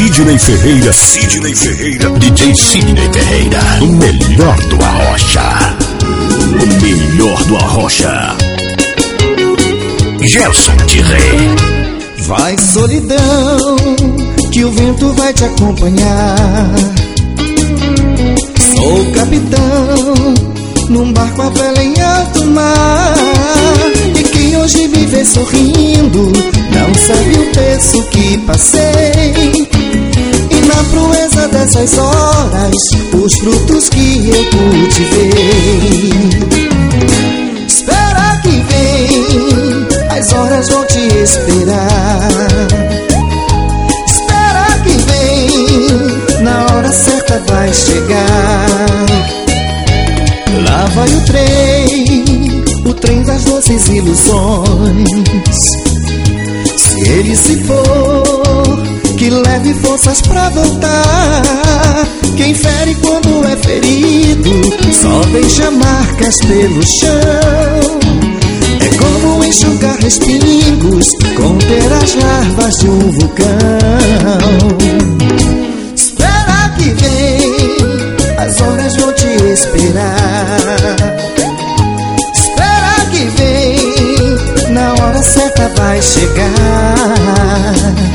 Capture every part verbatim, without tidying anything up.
Sidney Ferreira, Sidney Ferreira, D J Sidney Ferreira, o melhor do Arrocha, o melhor do Arrocha. Gelson de Rei. Vai solidão, que o vento vai te acompanhar. Sou o capitão, num barco a vela em alto mar. E quem hoje me vê sorrindo, não sabe o preço que passei. E na proeza dessas horas, os frutos que eu cultivei. Espera que vem, as horas vão te esperar. Espera que vem, na hora certa vai chegar. Lá vai o trem, o trem das doces ilusões. Se ele se for, que leve forças pra voltar. Quem fere quando é ferido, só deixa marcas pelo chão. É como enxugar respingos, conter as larvas de um vulcão. Espera que vem, as horas vão te esperar. Espera que vem, na hora certa vai chegar.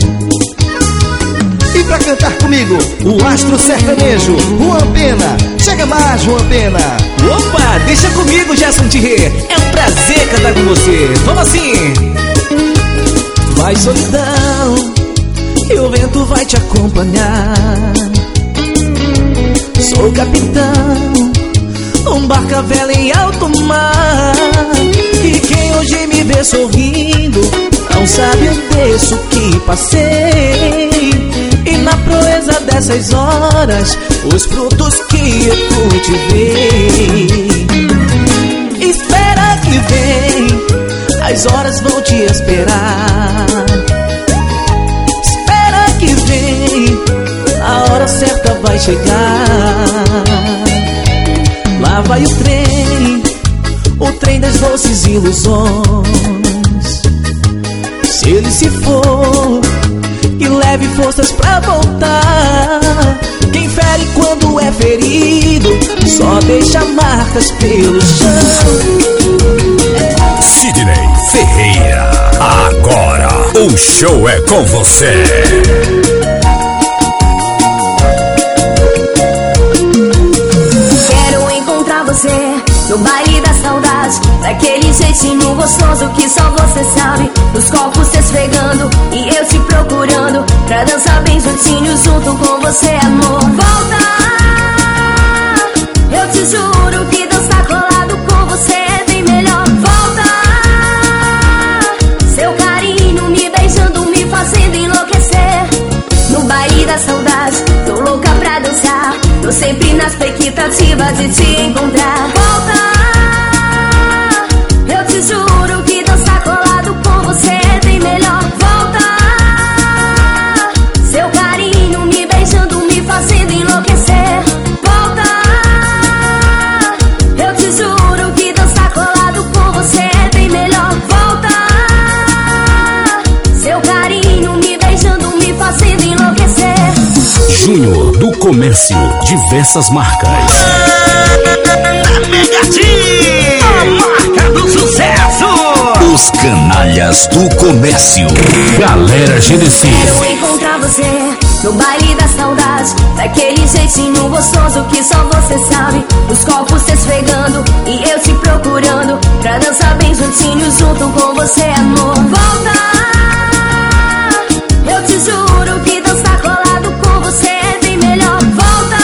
E pra cantar comigo, o astro sertanejo, Juan Pena. Chega mais, Juan Pena. Opa, deixa comigo, Gelson de Rei. É um prazer cantar com você. Vamos assim. Vai solidão, e o vento vai te acompanhar. Sou o capitão, um barco a vela em alto mar. E quem hoje me vê sorrindo, não sabe o preço que passei. E na proeza dessas horas, os frutos que eu cultivei. Espera que vem, as horas vão te esperar. Espera que vem, a hora certa vai chegar. Lá vai o trem, o trem das doces ilusões. Se ele se for, e leve forças pra voltar. Quem fere quando é ferido, só deixa marcas pelo chão. Sidney Ferreira, agora o show é com você. Quero encontrar você no baile da saudade, daquele jeitinho gostoso que só você sabe. Os corpos se esfregando e eu te procurando, pra dançar bem juntinho junto com você, amor. Volta, eu te juro que dançar colado com você é bem melhor. Volta, seu carinho me beijando, me fazendo enlouquecer. No baile da saudade, tô louca pra dançar, tô sempre na expectativa de te encontrar. Volta, eu te juro que dançar colado com você é bem melhor. Volta, seu carinho me beijando, me fazendo enlouquecer. Volta, eu te juro que dançar colado com você é bem melhor. Volta, seu carinho me beijando, me fazendo enlouquecer. Júnior do Comércio, diversas marcas. Pegadinha, a marca do sucesso. Os canalhas do comércio. Galera G D C. Quero encontrar você no baile da saudade, daquele jeitinho gostoso que só você sabe. Os corpos se esfregando e eu te procurando, pra dançar bem juntinho junto com você, amor. Volta, eu te juro que dançar colado com você é bem melhor. Volta,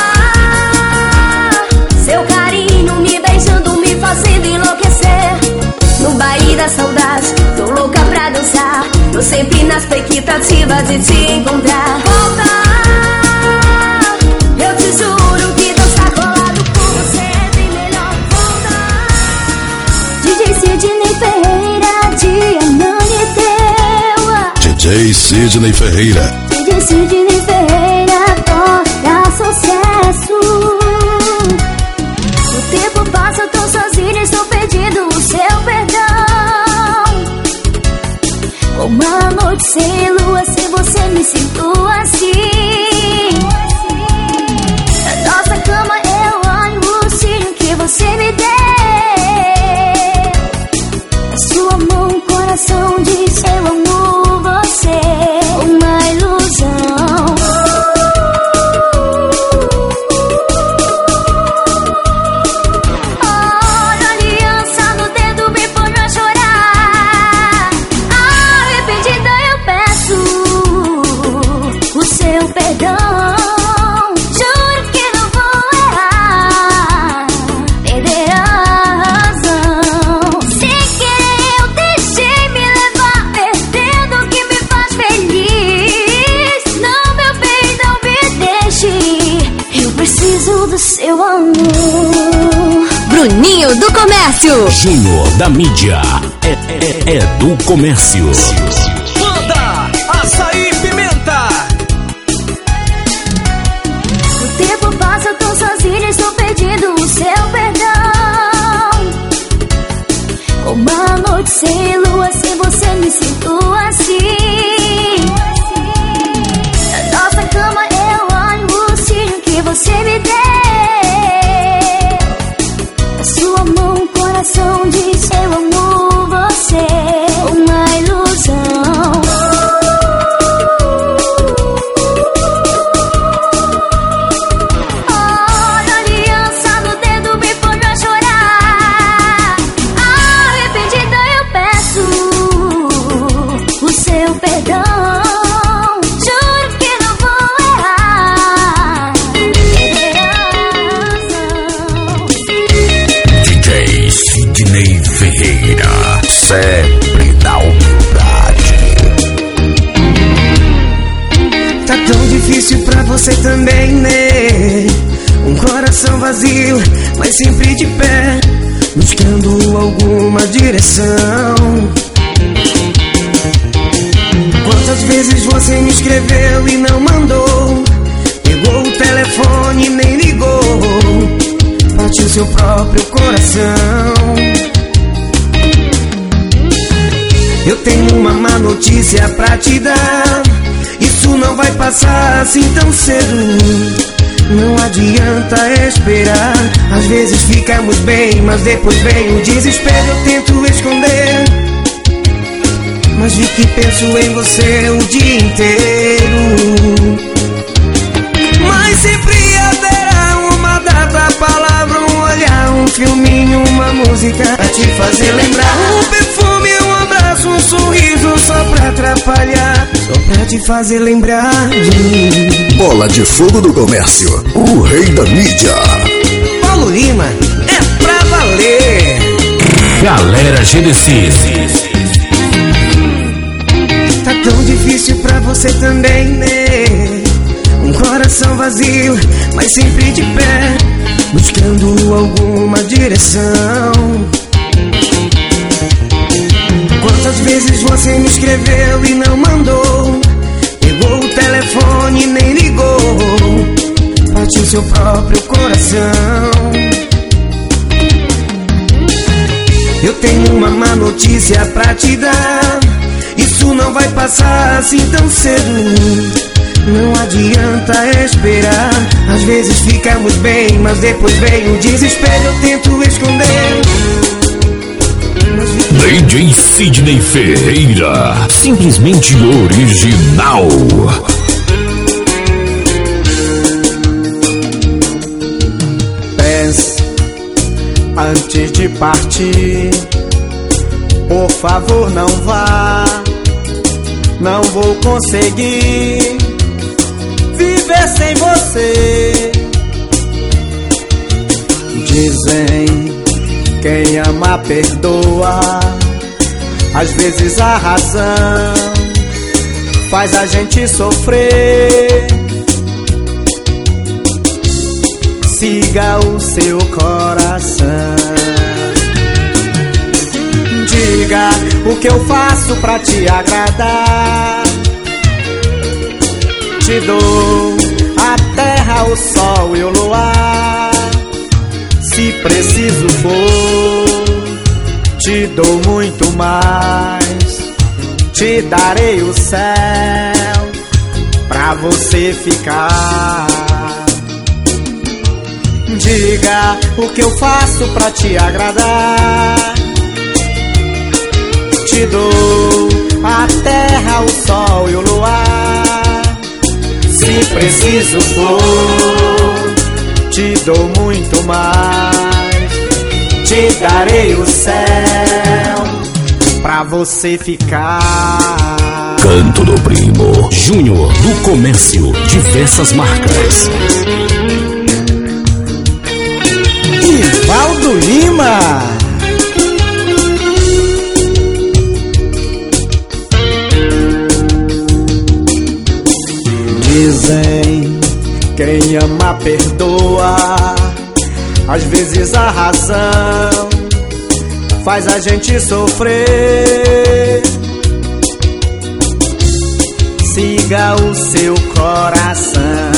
seu carinho me beijando, me fazendo enlouquecer. No baile da saudade, tô louca pra dançar, tô sempre na expectativa de te encontrar. Volta, eu te juro que dançar colado com você é bem melhor. Volta, D J Sidney Ferreira, de Ananindeua. D J Sidney Ferreira. D J Sidney Ferreira, toca sucesso. O tempo passa, eu tô sozinha, estou pedindo o seu perdão. Uma noite sem lua, sem você me sinto assim. comércio. Júnior da mídia. É, é, é do comércio. Manda Açaí Pimenta. O tempo passa, eu tô sozinha, estou pedindo o seu perdão. Uma noite sem lua, sem você me sinto assim. Na nossa cama eu olho o cílio que você me deu. A sua mão, o coração diz eu amo você. Uma ilusão. Olha a aliança no dedo, me põe pra chorar. Arrependida eu peço o seu perdão. Juro que não vou errar. D J Sidney Ferreira, sempre da humildade. Tá tão difícil pra você também, né? Um coração vazio, mas sempre de pé, buscando alguma direção. Quantas vezes você me escreveu e não mandou? Pegou o telefone e nem ligou. Partiu seu próprio coração. Eu tenho uma má notícia pra te dar. Isso não vai passar assim tão cedo. Não adianta esperar. Às vezes ficamos bem, mas depois vem o desespero. Eu tento esconder, mas vi que penso em você o dia inteiro. Mas sempre haverá uma data, palavra, um olhar, um filminho, uma música pra te fazer lembrar. Um perfume, um abraço, um sorriso só pra atrapalhar, só pra te fazer lembrar de mim. Bola de fogo do comércio, o rei da mídia. Paulo Lima, é pra valer. Galera G D C. Tá tão difícil pra você também, né? Um coração vazio, mas sempre de pé, buscando alguma direção. Quantas vezes você me escreveu e não mandou? Pegou o telefone e nem ligou. Partiu seu próprio coração. Eu tenho uma má notícia pra te dar. Isso não vai passar assim tão cedo. Não adianta esperar. Às vezes ficamos bem, mas depois vem o desespero. Eu tento esconder. D J Sidney Ferreira, simplesmente original. Pense antes de partir. Por favor, não vá. Não vou conseguir viver sem você. Dizem, quem ama perdoa. Às vezes a razão faz a gente sofrer. Siga o seu coração. Diga o que eu faço pra te agradar. Te dou a terra, o sol e o luar. Se preciso for, te dou muito mais. Te darei o céu pra você ficar. Diga o que eu faço pra te agradar. Te dou a terra, o sol e o luar. Se preciso for, te dou muito mais. Te darei o céu pra você ficar. Canto do Primo, Júnior do Comércio, diversas marcas. Ivaldo Lima. Dizem, quem ama perdoa. Às vezes a razão faz a gente sofrer. Siga o seu coração.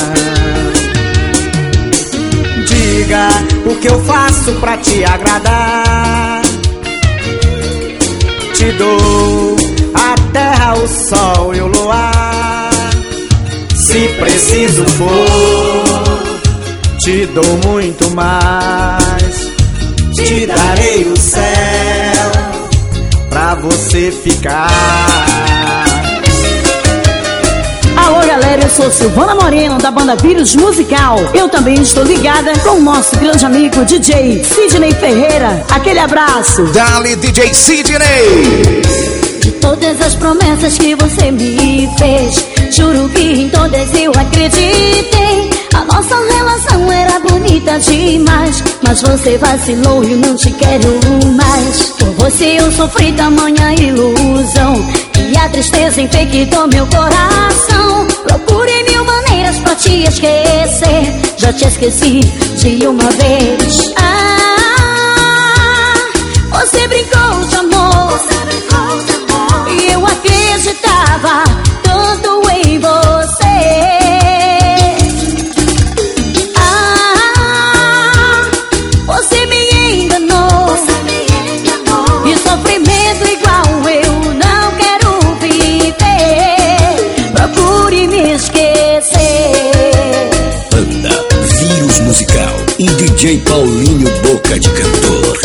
Diga o que eu faço pra te agradar. Te dou a terra, o sol e o luar. Se preciso for, te dou muito mais. Te darei o céu pra você ficar. Alô galera, eu sou Silvana Moreno da banda Vírus Musical. Eu também estou ligada com o nosso grande amigo D J Sidney Ferreira. Aquele abraço. Dale D J Sidney. De todas as promessas que você me fez, juro que em todas eu acreditei. A nossa relação era bonita demais, mas você vacilou e eu não te quero mais. Por você eu sofri tamanha ilusão, e a tristeza infectou meu coração. Procurei mil maneiras pra te esquecer, já te esqueci de uma vez. Ah, você brincou de amor, você brincou de amor, e eu acreditava tanto em você. Ah, você me enganou, você me enganou, e sofrimento igual eu não quero viver. Procure me esquecer. Banda Vírus Musical e D J Paulinho Boca de Cantor.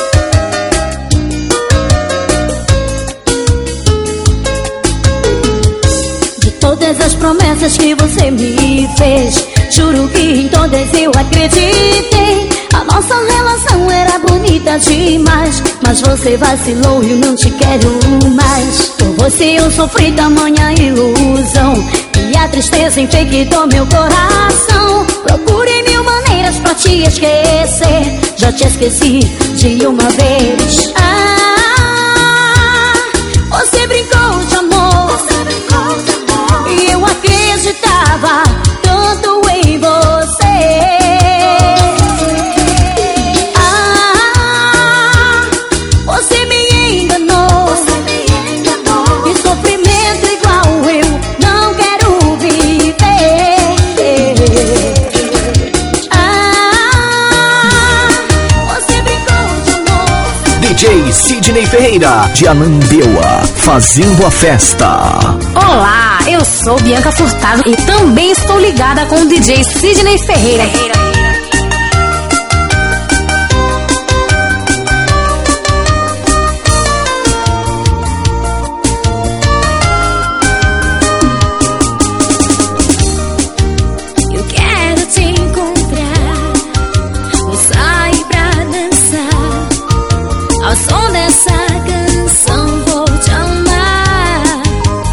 Todas as promessas que você me fez, juro que em todas eu acreditei. A nossa relação era bonita demais, mas você vacilou e eu não te quero mais. Por você eu sofri tamanha ilusão, e a tristeza infectou meu coração. Procurei mil maneiras pra te esquecer, já te esqueci de uma vez. Ah, você brincou de amor, você brincou de amor, e eu acreditava tanto em você. Ah, você me enganou, você me enganou, e sofrimento igual eu não quero viver. Ah, você brincou de amor. D J Sidney Ferreira de Ananindeua, fazendo a festa. Olá, eu sou Bianca Furtado e também estou ligada com o D J Sidney Ferreira. Eu quero te encontrar, vou sair pra dançar. Ao som dessa canção vou te amar.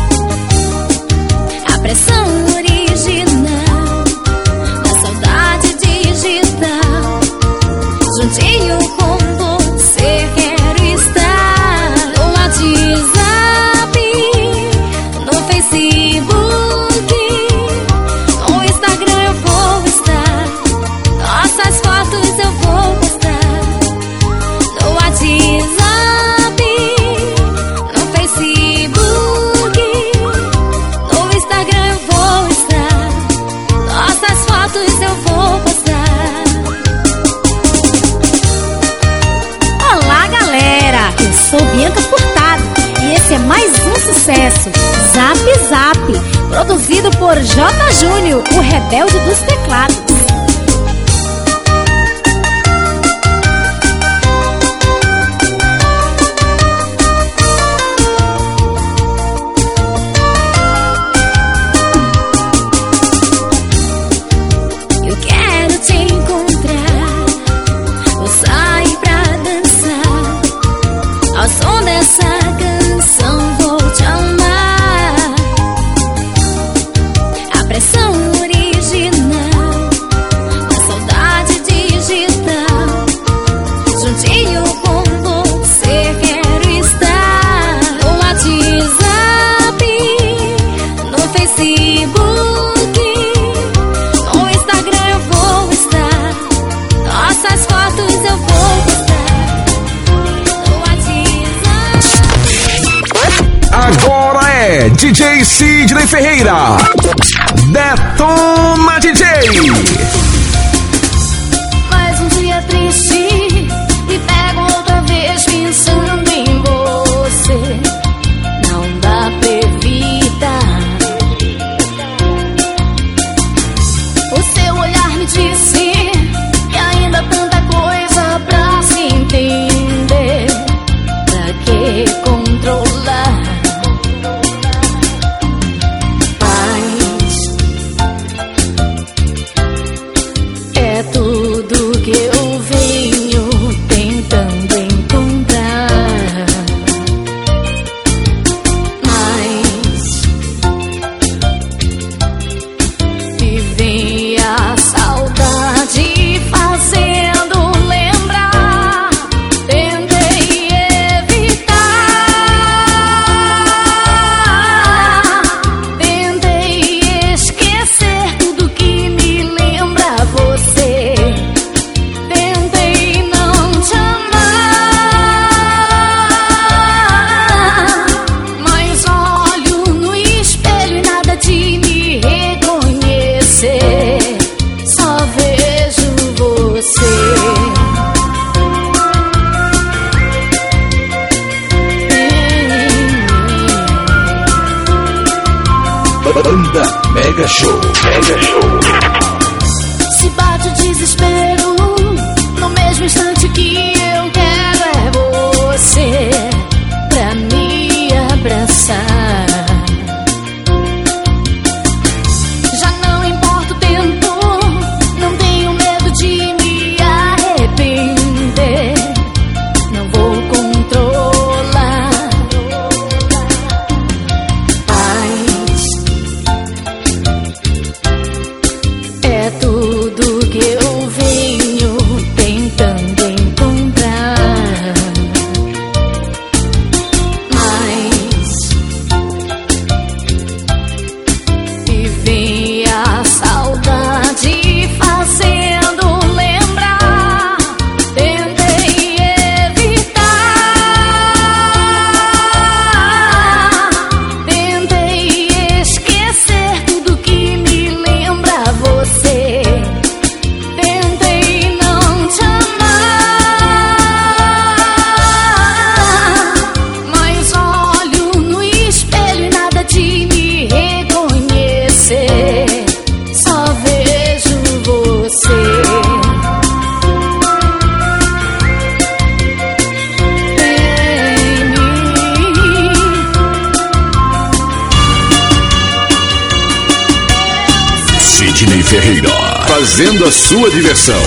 A pressão original da saudade digital, juntinho com você quero estar. No WhatsApp, no Facebook, no Instagram eu vou estar. Nossas fotos eu vou postar. No WhatsApp, no Facebook, no Instagram eu vou estar. Nossas fotos eu vou postar. Olá galera, eu sou Bianca Furtado e esse é mais um sucesso, Zap Zap, produzido por J Júnior, o rebelde dos teclados. Eu quero te encontrar, vou sair pra dançar. Ao som dessa canção vou te amar. A pressão original D J Sidney Ferreira. Detona D J. Mais um dia triste, me pego outra vez pensando em você. Não dá pra evitar. O seu olhar me disse que ainda há tanta coisa pra se entender. Pra que controlar? Mas é tudo que eu venho tentando encontrar. Mas me vem a saudade fazendo lembrar. Tentei evitar, tentei esquecer tudo que me lembra você. Tentei não te amar, mas olho no espelho e nada de me reconhecer. Só vejo você. Banda Mega Show, Mega Show. Se bate o desespero no mesmo instante que eu quero é você pra me abraçar. Já não importa o tempo, não tenho medo de me arrepender. Não vou controlar. Paz é tudo que eu venho tentando encontrar. Mas me vem a saudade fazendo lembrar. Tentei evitar, tentei esquecer tudo que me lembra você. Tentei não te amar, mas olho no espelho e nada de me reconhecer. Só vejo você. Em mim. Sidney Ferreira, fazendo a sua diversão.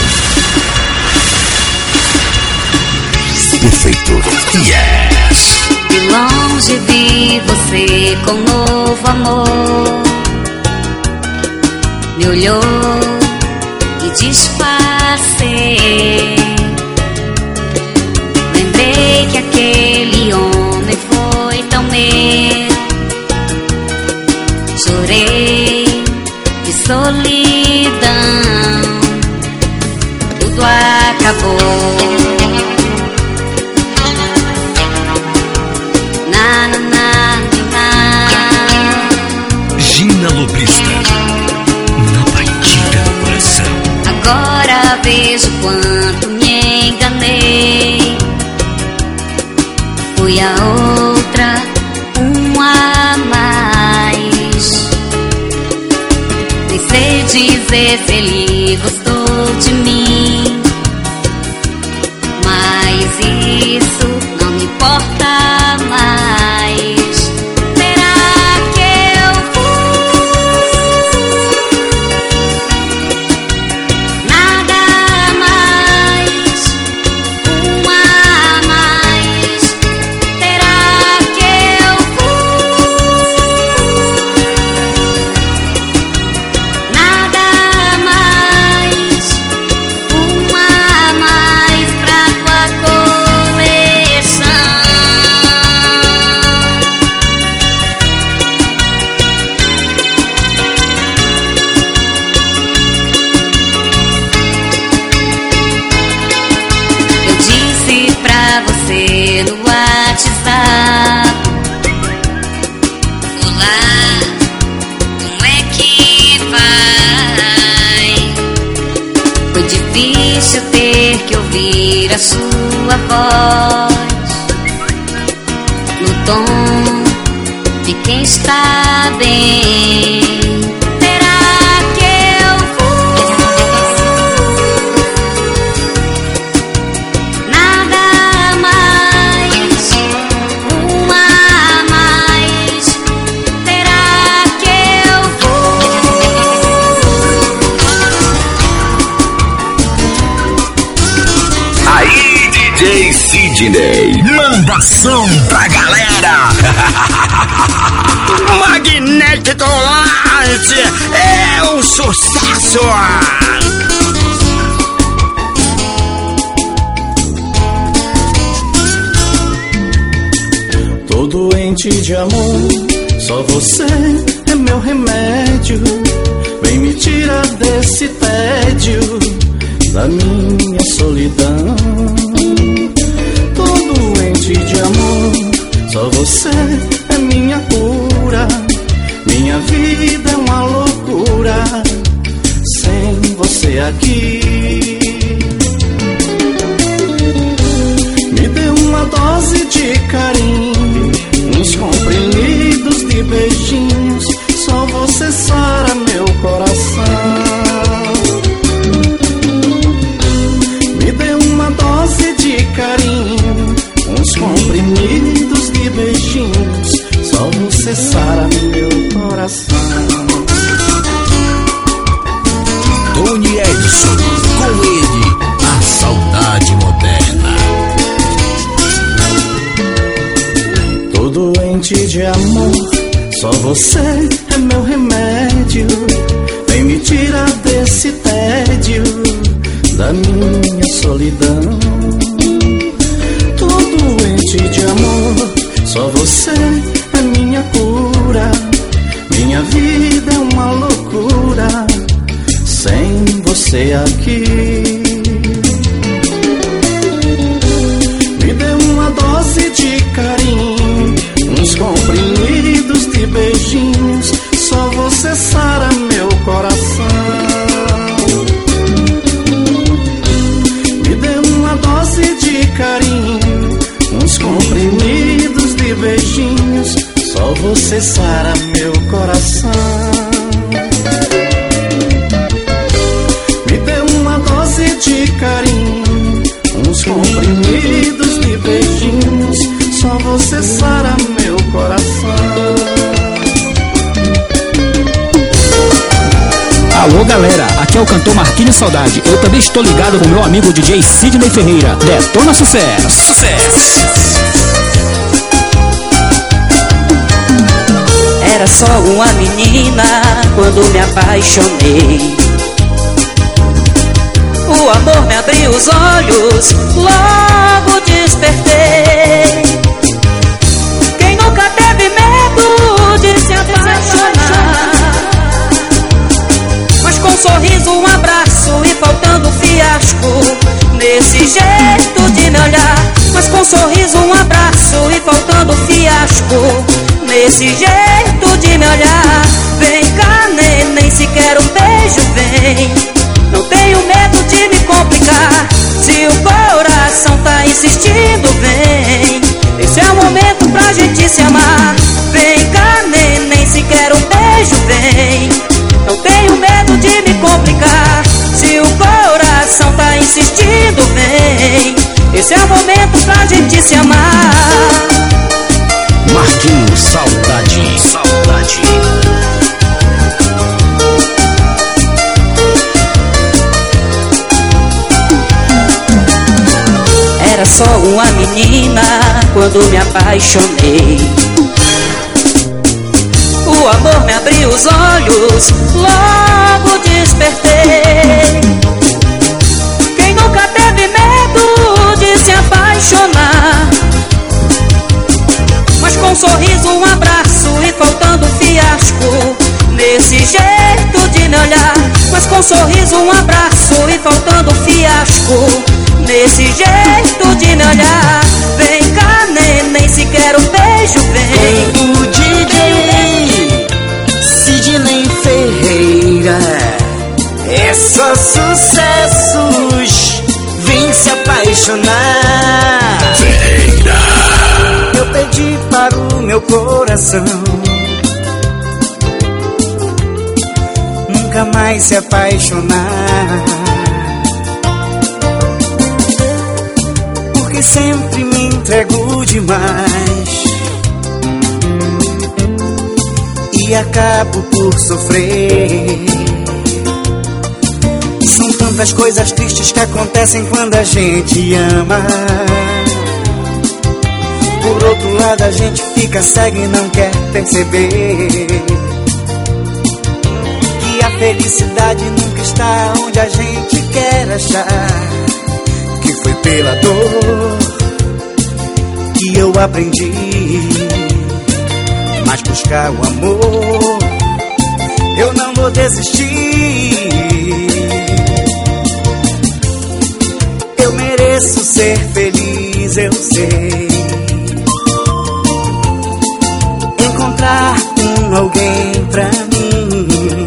Perfeito. Yes. De longe vi você com novo amor. Me olhou e disfarcei. Lembrei que aquele homem foi tão meu. Chorei de solidão. Tudo acabou. Na, na, na, na. Gina Lobrista, na batida do coração. Agora vejo quanto me enganei. Fui a outra, um a mais. Nem sei dizer se ele gostou de mim, mas isso não me importa mais. Será que eu fui nada mais, um a mais? Será que eu fui nada mais, um a mais pra tua coleção? difícil ter que ouvir a sua voz no tom de quem está bem. Será que eu vou? Nada mais, uma a mais. Será que eu vou? Aí, D J Sidney, mandação pra galera. Magnético Light é um sucesso. Tô doente de amor, só você é meu remédio. Vem me tirar desse tédio, da minha solidão. Tô doente de amor, só você é minha cura. Minha vida é uma loucura sem você aqui. Me dê uma dose de carinho, uns comprimidos de beijinhos. Só você sara meu coração. Me dê uma dose de carinho, uns comprimidos de beijinhos. Só você sara meu coração. Tony Edson, com ele, a saudade moderna. Tô doente de amor, só você é meu remédio. Vem me tirar desse tédio, da minha solidão. Tô doente de amor, só você é minha cura. Minha vida é uma loucura sem você aqui. Me dê uma dose de carinho, uns comprimidos de beijinhos. Só você sara meu coração. Me dê uma dose de carinho, uns comprimidos de beijinhos. Só você sara meu coração. Me dê uma dose de carinho, uns comprimidos de beijinhos. Só você sara meu coração. Alô galera, aqui é o cantor Marquinhos Saudade. Eu também estou ligado com o meu amigo D J Sidney Ferreira. Detona sucesso! Sucesso! Era só uma menina quando me apaixonei. O amor me abriu os olhos, logo despertei. Quem nunca teve medo de se apaixonar? Mas com um sorriso, um abraço e faltando fiasco nesse jeito de me olhar. Mas com um sorriso, um abraço e faltando fiasco nesse jeito de me olhar. Vem cá, neném, se quer um beijo, vem. Não tenho medo de me complicar. Se o coração tá insistindo, vem. Esse é o momento pra gente se amar. Vem cá, neném, se quer um beijo, vem. Não tenho medo de me complicar. Se o coração tá insistindo, vem. Esse é o momento pra gente se amar. Marquinhos Saudade, saudade. Era só uma menina quando me apaixonei. O amor me abriu os olhos, logo despertei. Quem nunca teve medo de se apaixonar? Mas com um sorriso, um abraço e faltando fiasco nesse jeito de me olhar. Mas com um sorriso, um abraço e faltando fiasco nesse jeito de me olhar. Vem cá, neném, se quer um beijo, vem. O D J Sidney Ferreira é só sucessos. se apaixonar. Ferreira. Eu pedi para o meu coração nunca mais se apaixonar, porque sempre me entrego demais e acabo por sofrer. São tantas coisas tristes que acontecem quando a gente ama. Por outro lado a gente fica cego e não quer perceber que a felicidade nunca está onde a gente quer achar. Que foi pela dor que eu aprendi, mas buscar o amor eu não vou desistir. Eu mereço ser feliz, eu sei. Encontrar um alguém pra mim.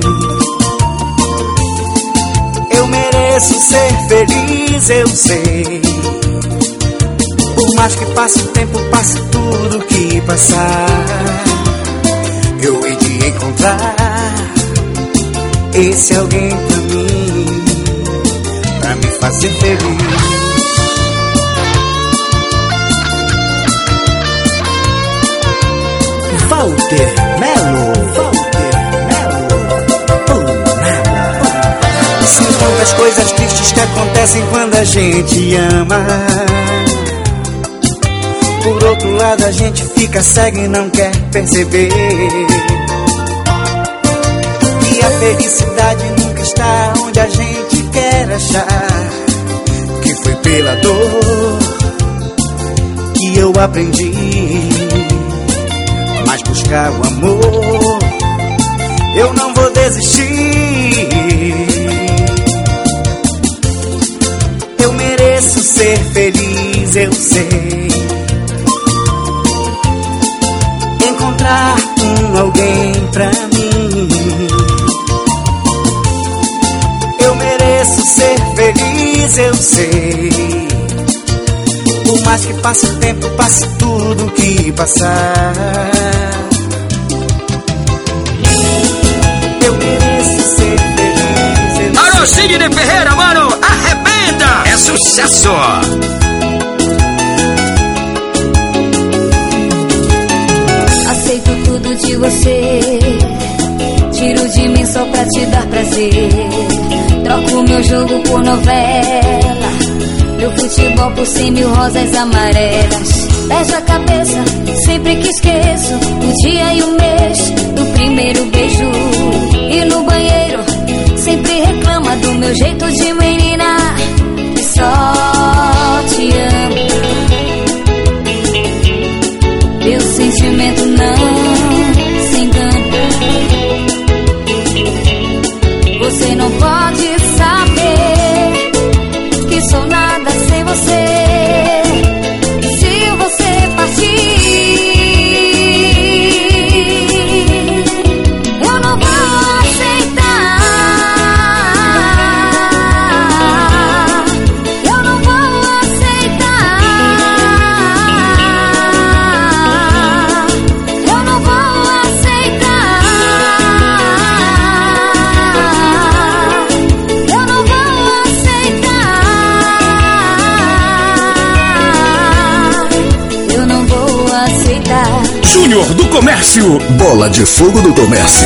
Eu mereço ser feliz, eu sei. Por mais que passe o tempo, passe tudo que passar, eu hei de encontrar esse alguém pra mim, pra me fazer feliz. Walter Melo, Walter Melo, oh, nada. São tantas coisas tristes que acontecem quando a gente ama. Por outro lado a gente fica cego e não quer perceber que a felicidade nunca está onde a gente quer achar. Que foi pela dor que eu aprendi, mas buscar o amor eu não vou desistir. Eu mereço ser feliz, eu sei. Encontrar um alguém pra mim. Eu mereço ser feliz, eu sei. Por mais que passe o tempo, passe tudo que passar, eu mereço ser feliz, eu Alô, Sidney Ferreira, mano, arrebenta! É sucesso! Aceito tudo de você, tiro de mim só pra te dar prazer. Troco meu jogo por novela, meu futebol por cem mil rosas amarelas. Beijo a cabeça sempre que esqueço o dia e o mês do primeiro beijo. E no banheiro sempre reclama do meu jeito de menina, que só te amo. Meu sentimento não se engana. Você não pode saber que sou nada sem você. Se você partir, eu não vou aceitar. Eu não vou aceitar. Eu não vou aceitar. Eu não vou aceitar. Eu não vou aceitar. Júnior do Comércio. Bola de fogo do comércio.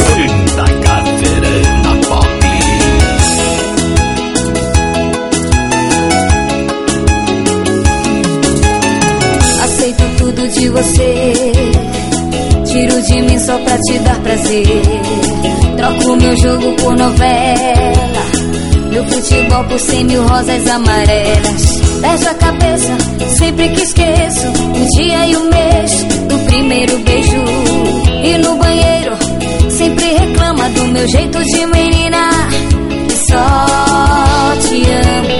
Aceito tudo de você, tiro de mim só pra te dar prazer. Troco meu jogo por novela, meu futebol por cem mil rosas amarelas. Beijo a cabeça sempre que esqueço o dia e o mês do primeiro beijo. E no banheiro sempre reclama do meu jeito de menina, que só te amo.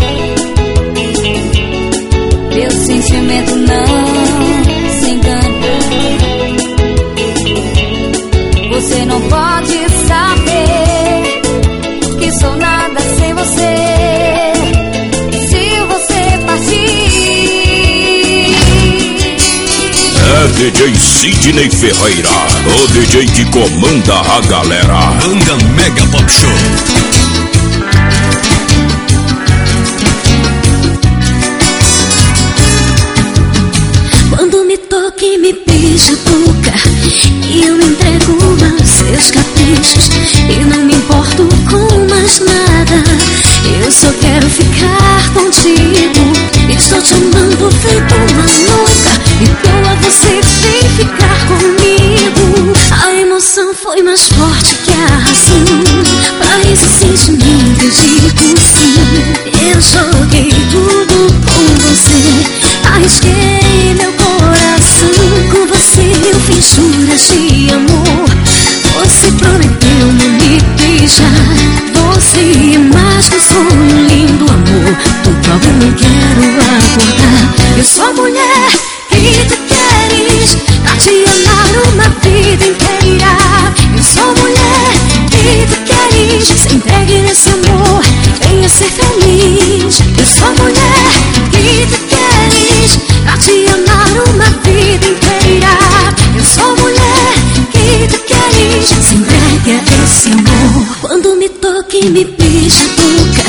Meu sentimento não se engana. Você não pode saber que sou nada sem você. Se você D J Sidney Ferreira, o D J que comanda a galera. Banda Mega Pop Show. Quando me toca e me beija a boca, eu me entrego aos seus caprichos e não me importo com mais nada. Eu só quero ficar contigo. Estou te amando feito uma louca, então a você vem ficar comigo. A emoção foi mais forte que a razão. Pra esse sentimento eu digo sim. Eu joguei tudo com você, arrisquei meu coração. Com você eu fiz juras de amor. Você prometeu não me beijar. Você é mais que um sonho, lindo amor, do qual eu não quero acordar. Eu sou a mulher que tu queres, pra te amar uma vida inteira. Eu sou a mulher que tu queres, se entregue nesse amor, venha ser feliz. Eu sou a mulher que tu queres, pra te amar uma vida inteira. Eu sou a mulher que tu queres, se entregue a esse amor. Quando me toca e me beija a boca,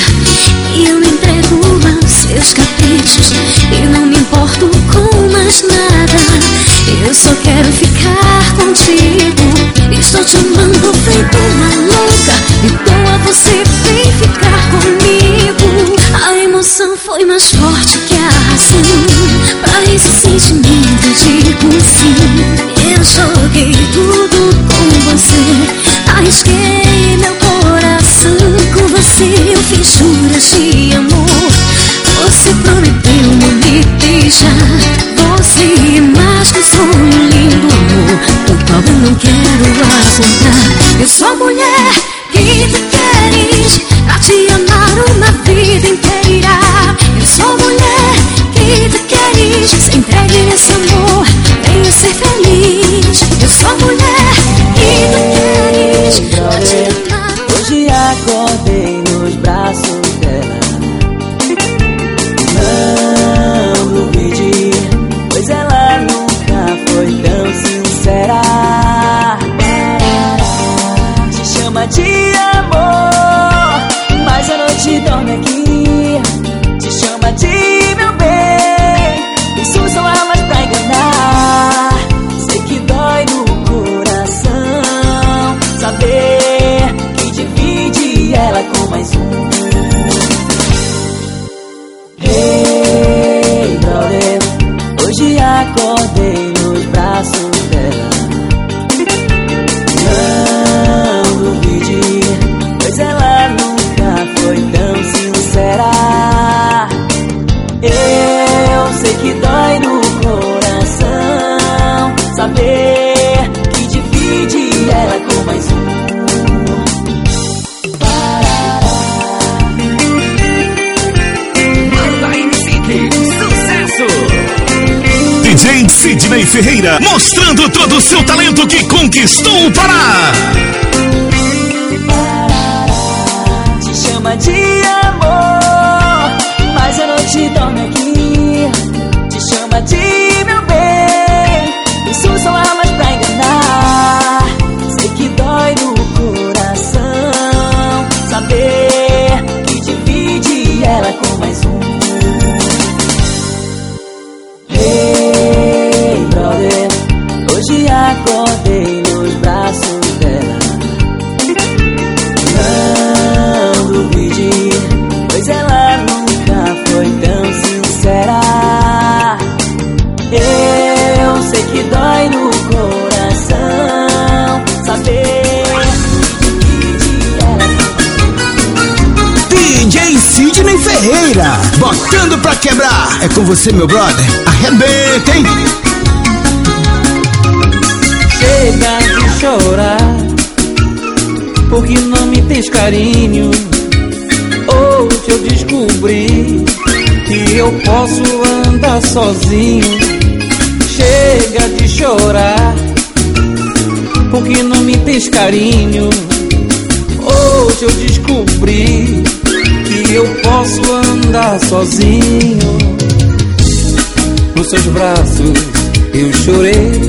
eu me entrego aos seus caprichos e não me importo com mais nada. Eu só quero ficar contigo. Estou te amando feito uma louca, então a você vem ficar comigo. A emoção foi mais forte que a razão. Pra esse sentimento eu digo sim. Eu joguei tudo com você, arrisquei meu coração. Com você eu fiz juras de amor. Você prometeu não me deixar. Você é mais que um sonho, lindo amor, do qual eu não quero acordar. Eu sou a mulher que tu queres, pra te amar uma vida inteira. Eu sou a mulher que tu queres, se entregue nesse amor, venha ser feliz. Eu sou a mulher que tu queres, pra te amar. Hoje acordei nos braços dela. Não duvide, pois ela nunca foi tão sincera. Te chama de amor, mas a noite dorme aqui. Te chama de meu bem, isso são armas pra enganar. Sei que dói no coração saber que divide ela com mais um. Hey, brother, hoje acordei nos braços dela. Não duvide, pois ela nunca foi tão sincera. Eu sei que dói no coração saber que divide ela com mais um. D J Sidney Ferreira, mostrando todo o seu talento que conquistou o Pará. Te chama de amor, mas a noite dorme aqui. Te chama de meu bem, isso são armas pra enganar. Sei que dói no coração saber que divide ela com mais um. Hey, brother, hoje acordei nos braços dela. Não duvide, pois ela nunca foi tão sincera. Eu sei que dói no coração saber que ela. D J Sidney Ferreira, botando pra quebrar. É com você, meu brother, arrebenta, hein? Chega de chorar, porque não me tens carinho. Hoje eu descobri que eu posso andar sozinho. Chega de chorar, porque não me tens carinho. Hoje eu descobri que eu posso andar sozinho. Nos seus braços eu chorei.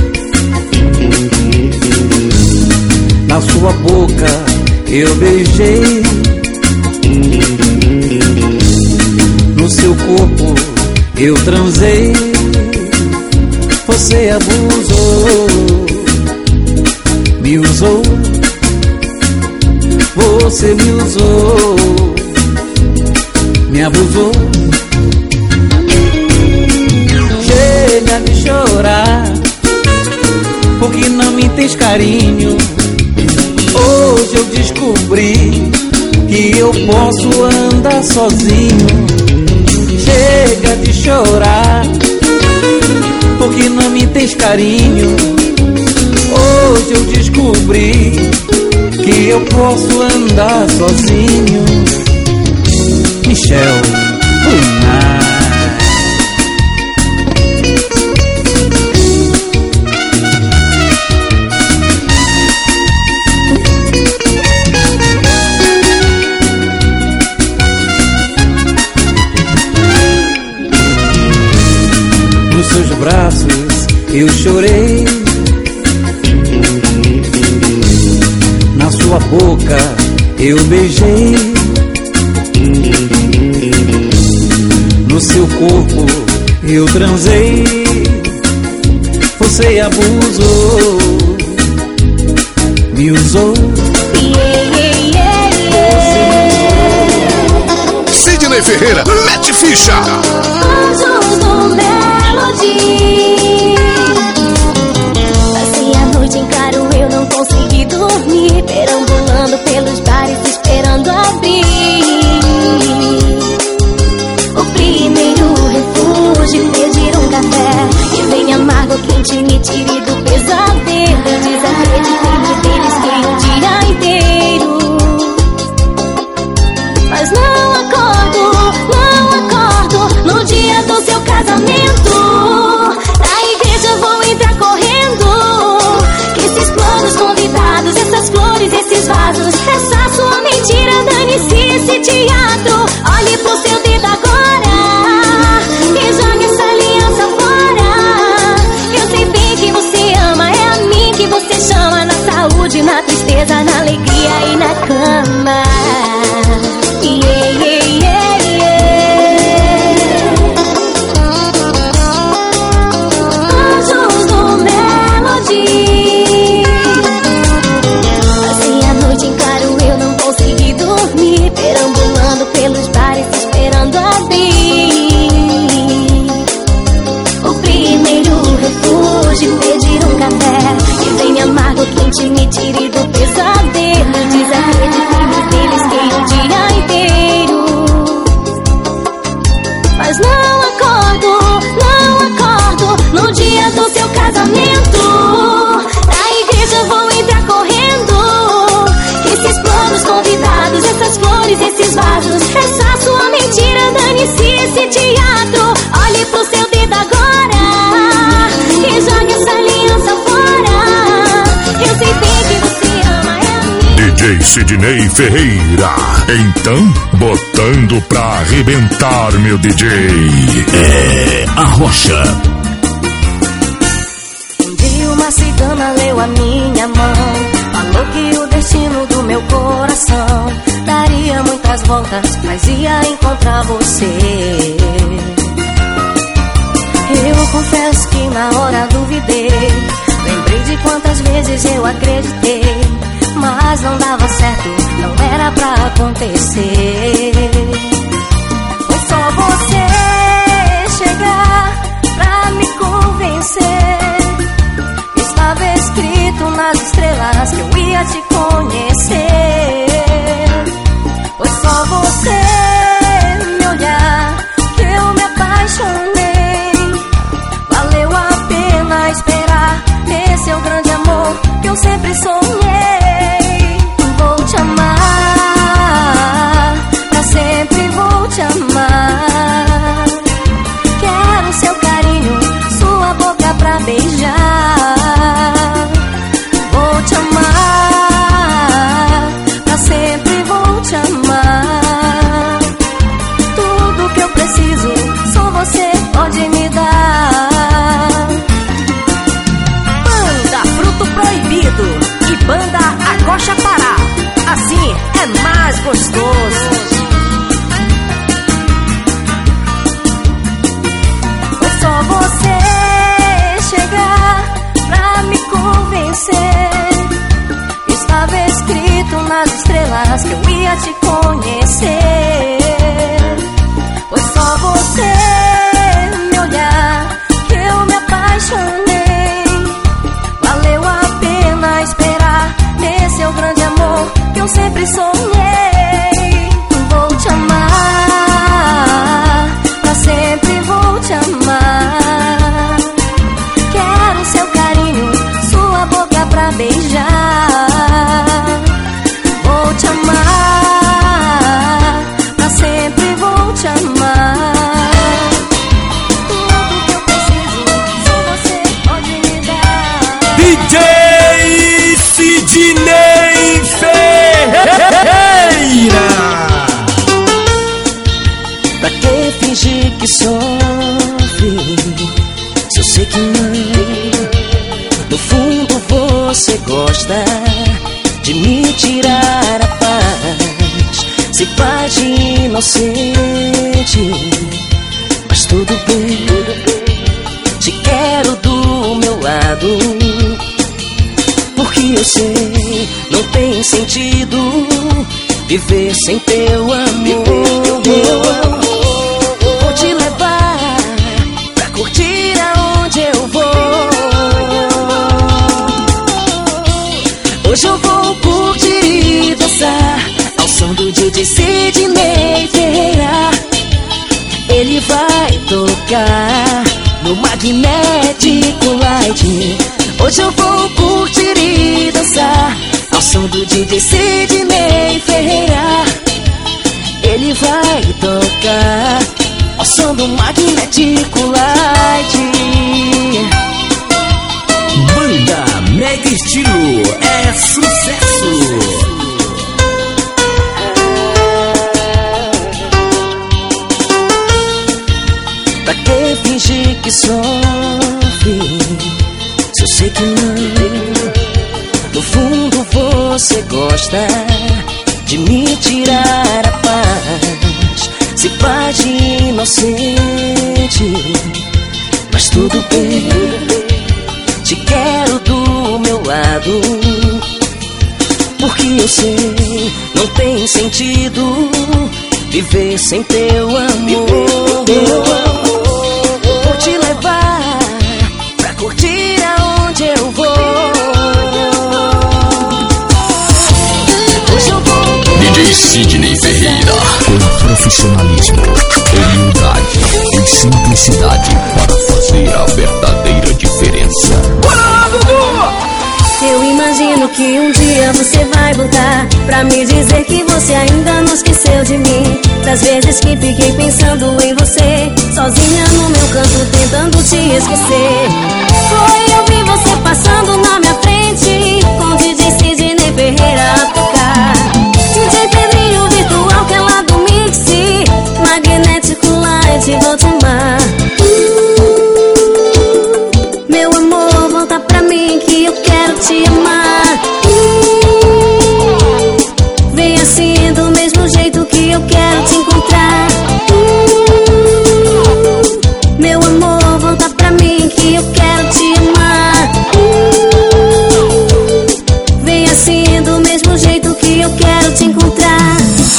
Na sua boca eu beijei. No seu corpo eu transei. Você abusou, me usou. Você me usou, me abusou. Chega de chorar, porque não me tens carinho. Hoje eu descobri que eu posso andar sozinho. Chega de chorar, porque não me tens carinho. Hoje eu descobri que eu posso andar sozinho. Michel Brunai. Nos seus braços eu chorei. Na sua boca eu beijei. No seu corpo eu transei. Você abusou, me usou. Sidney Ferreira, mete ficha. Anjos do Melody. Passei a noite em claro, eu não consegui dormir, perambulando pelos bares, esperando abrir. O primeiro refúgio, pedir um café que vem amargo, quente, me tire do pesadelo. Diz a rede deles que o dia inteiro. Mas não acordo, não acordo no dia do seu casamento. Na igreja vou entrar correndo, que esses planos convidados, essas flores, esses vasos, essa sua mentira, dane-se esse teatro. Olhe pro seu dedo agora e jogue essa aliança fora. Eu sei bem que você ama, é a mim que você chama. Na saúde, na tristeza, na alegria e na cama. Yeah, yeah, yeah, yeah. Anjos do Melody. Passei a noite em claro, eu não consegui dormir, perambulando pelos bares, esperando abrir. O primeiro refúgio, pedir um café que vem amargo, quente, me tire do pesadelo. Diz a rede deles que o dia inteiro. Mas não acordo, não acordo no dia do seu casamento. Na igreja vou entrar correndo, que esses planos convidados, essas flores, esses vasos, essa sua mentira, dane-se esse teatro. Olhe pro seu dedo agora e jogue essa aliança fora. Eu sei bem que você ama, é a mim. D J Sidney Ferreira, então botando pra arrebentar, meu D J. É a Rocha. Um dia uma cigana leu a minha mão, falou que o destino do meu coração daria muitas voltas, mas ia encontrar você. Eu confesso que na hora duvidei, lembrei de quantas vezes eu acreditei, mas não dava certo, não era pra acontecer. Foi só você chegar pra me convencer. Estava escrito nas estrelas que eu ia te conhecer. Foi só você me olhar que eu me apaixonei. Valeu a pena esperar, esse é o grande amor que eu sempre sonhei. Vou te amar, pra sempre vou te amar. Quero seu carinho, sua boca pra beijar. Vou te amar, pra sempre vou te amar. Tudo que eu preciso, só você pode me dar. Coxa Pará. Assim é mais gostoso. Foi só você chegar pra me convencer. Estava escrito nas estrelas que eu ia te conhecer. Foi só você me olhar que eu me apaixonei. Valeu a pena esperar nesse é o grande amor que eu sempre sonhei. Vou te amar, pra sempre vou te amar. Quero seu carinho, sua boca pra beijar. Vou te amar, pra sempre vou te amar. Tudo que eu preciso, só você pode me dar. D J Sidney Ferreira. Pra que fingir que sofre, se eu sei que não? No fundo você gosta de me tirar a paz, se faz de inocente, mas tudo bem. Te quero do meu lado, porque eu sei não tem sentido viver sem teu amor. Vou te levar pra curtir aonde eu vou. Hoje eu vou curtir e dançar ao som do D J Sidney Ferreira. Ele vai tocar no Magnético Light. Hoje eu vou curtir e dançar ao som do D J Sidney Ferreira. Ele vai tocar ao som do Magnético Light. Banda Mega Estilo é sucesso. Pra que fingir que sofre, se eu sei que não? No fundo você gosta de me tirar a paz, se faz de inocente, mas tudo bem. Te quero do meu lado, porque eu sei não tem sentido viver sem teu amor. Vou te levar pra curtir aonde eu vou. Hoje eu vou D J Sidney Ferreira, com profissionalismo, humildade e simplicidade para fazer a verdadeira diferença. Eu imagino que um dia você vai voltar pra me dizer que você ainda não esqueceu de mim. Das vezes que fiquei pensando em você, sozinha no meu canto tentando te esquecer. Foi eu vi você passando na minha frente, com D J Sidney Ferreira a tocar. D J Pedrinho virtual que é lá do Mix, Magnético Light, vou te amar. Meu amor, volta pra mim que eu quero te amar. Vem assim do mesmo jeito que eu quero te encontrar. Meu amor, volta pra mim que eu quero te amar. Vem assim do mesmo jeito que eu quero te encontrar.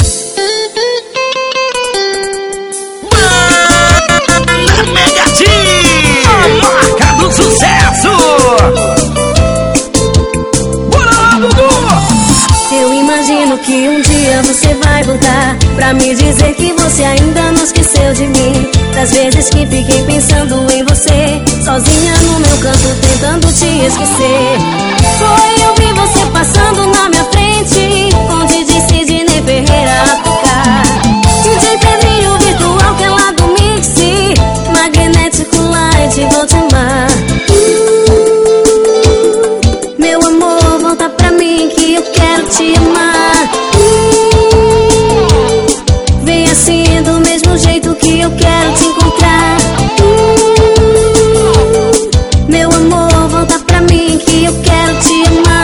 Eu imagino que um dia você vai voltar pra me dizer que você ainda não esqueceu de mim. Das vezes que fiquei pensando em você, sozinha no meu canto tentando te esquecer. Foi eu vi você passando na minha frente, com D J Sidney Ferreira a tocar. D J Pedrinho virtual que é lá do Mix, Magnético Light, vou te amar. Meu amor, volta pra mim que eu quero te amar. Vem assim do mesmo jeito que eu quero te encontrar. Meu amor, volta pra mim que eu quero te amar.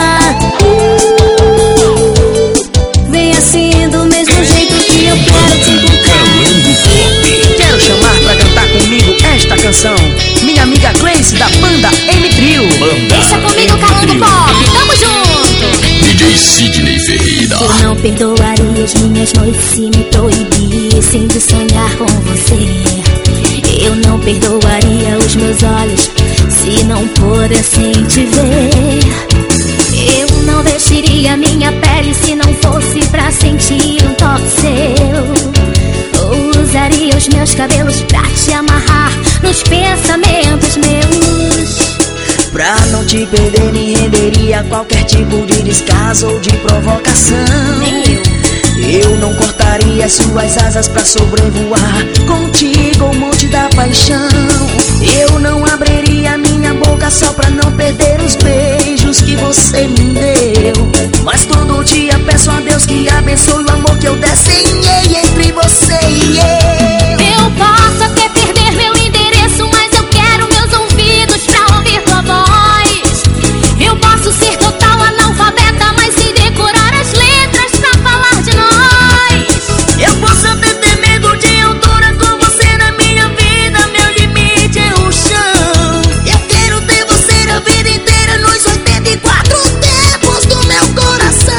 perdoaria as minhas noites se me proibissem de sonhar com você. Eu não perdoaria os meus olhos se não pudessem te ver. Eu não vestiria minha pele se não fosse pra sentir um toque seu. Ou usaria os meus cabelos pra te amarrar nos pensamentos meus. Pra não te perder me renderia a qualquer tipo de descaso ou de provocação. Nem eu. Eu não cortaria as suas asas pra sobrevoar contigo o monte da paixão. Eu não abriria minha boca só pra não perder os beijos que você me deu. Mas todo dia peço a Deus que abençoe o amor que eu desenhei entre você e eu. Eu posso até perder meu endereço, mas eu quero meus ouvidos pra ouvir tua voz. Eu posso ser total analfabeta, mas sei decorar as letras pra falar de nós. Eu posso até ter medo de altura, com você na minha vida, meu limite é o chão. Eu quero ter você a vida inteira nos oitenta e quatro tempos do meu coração.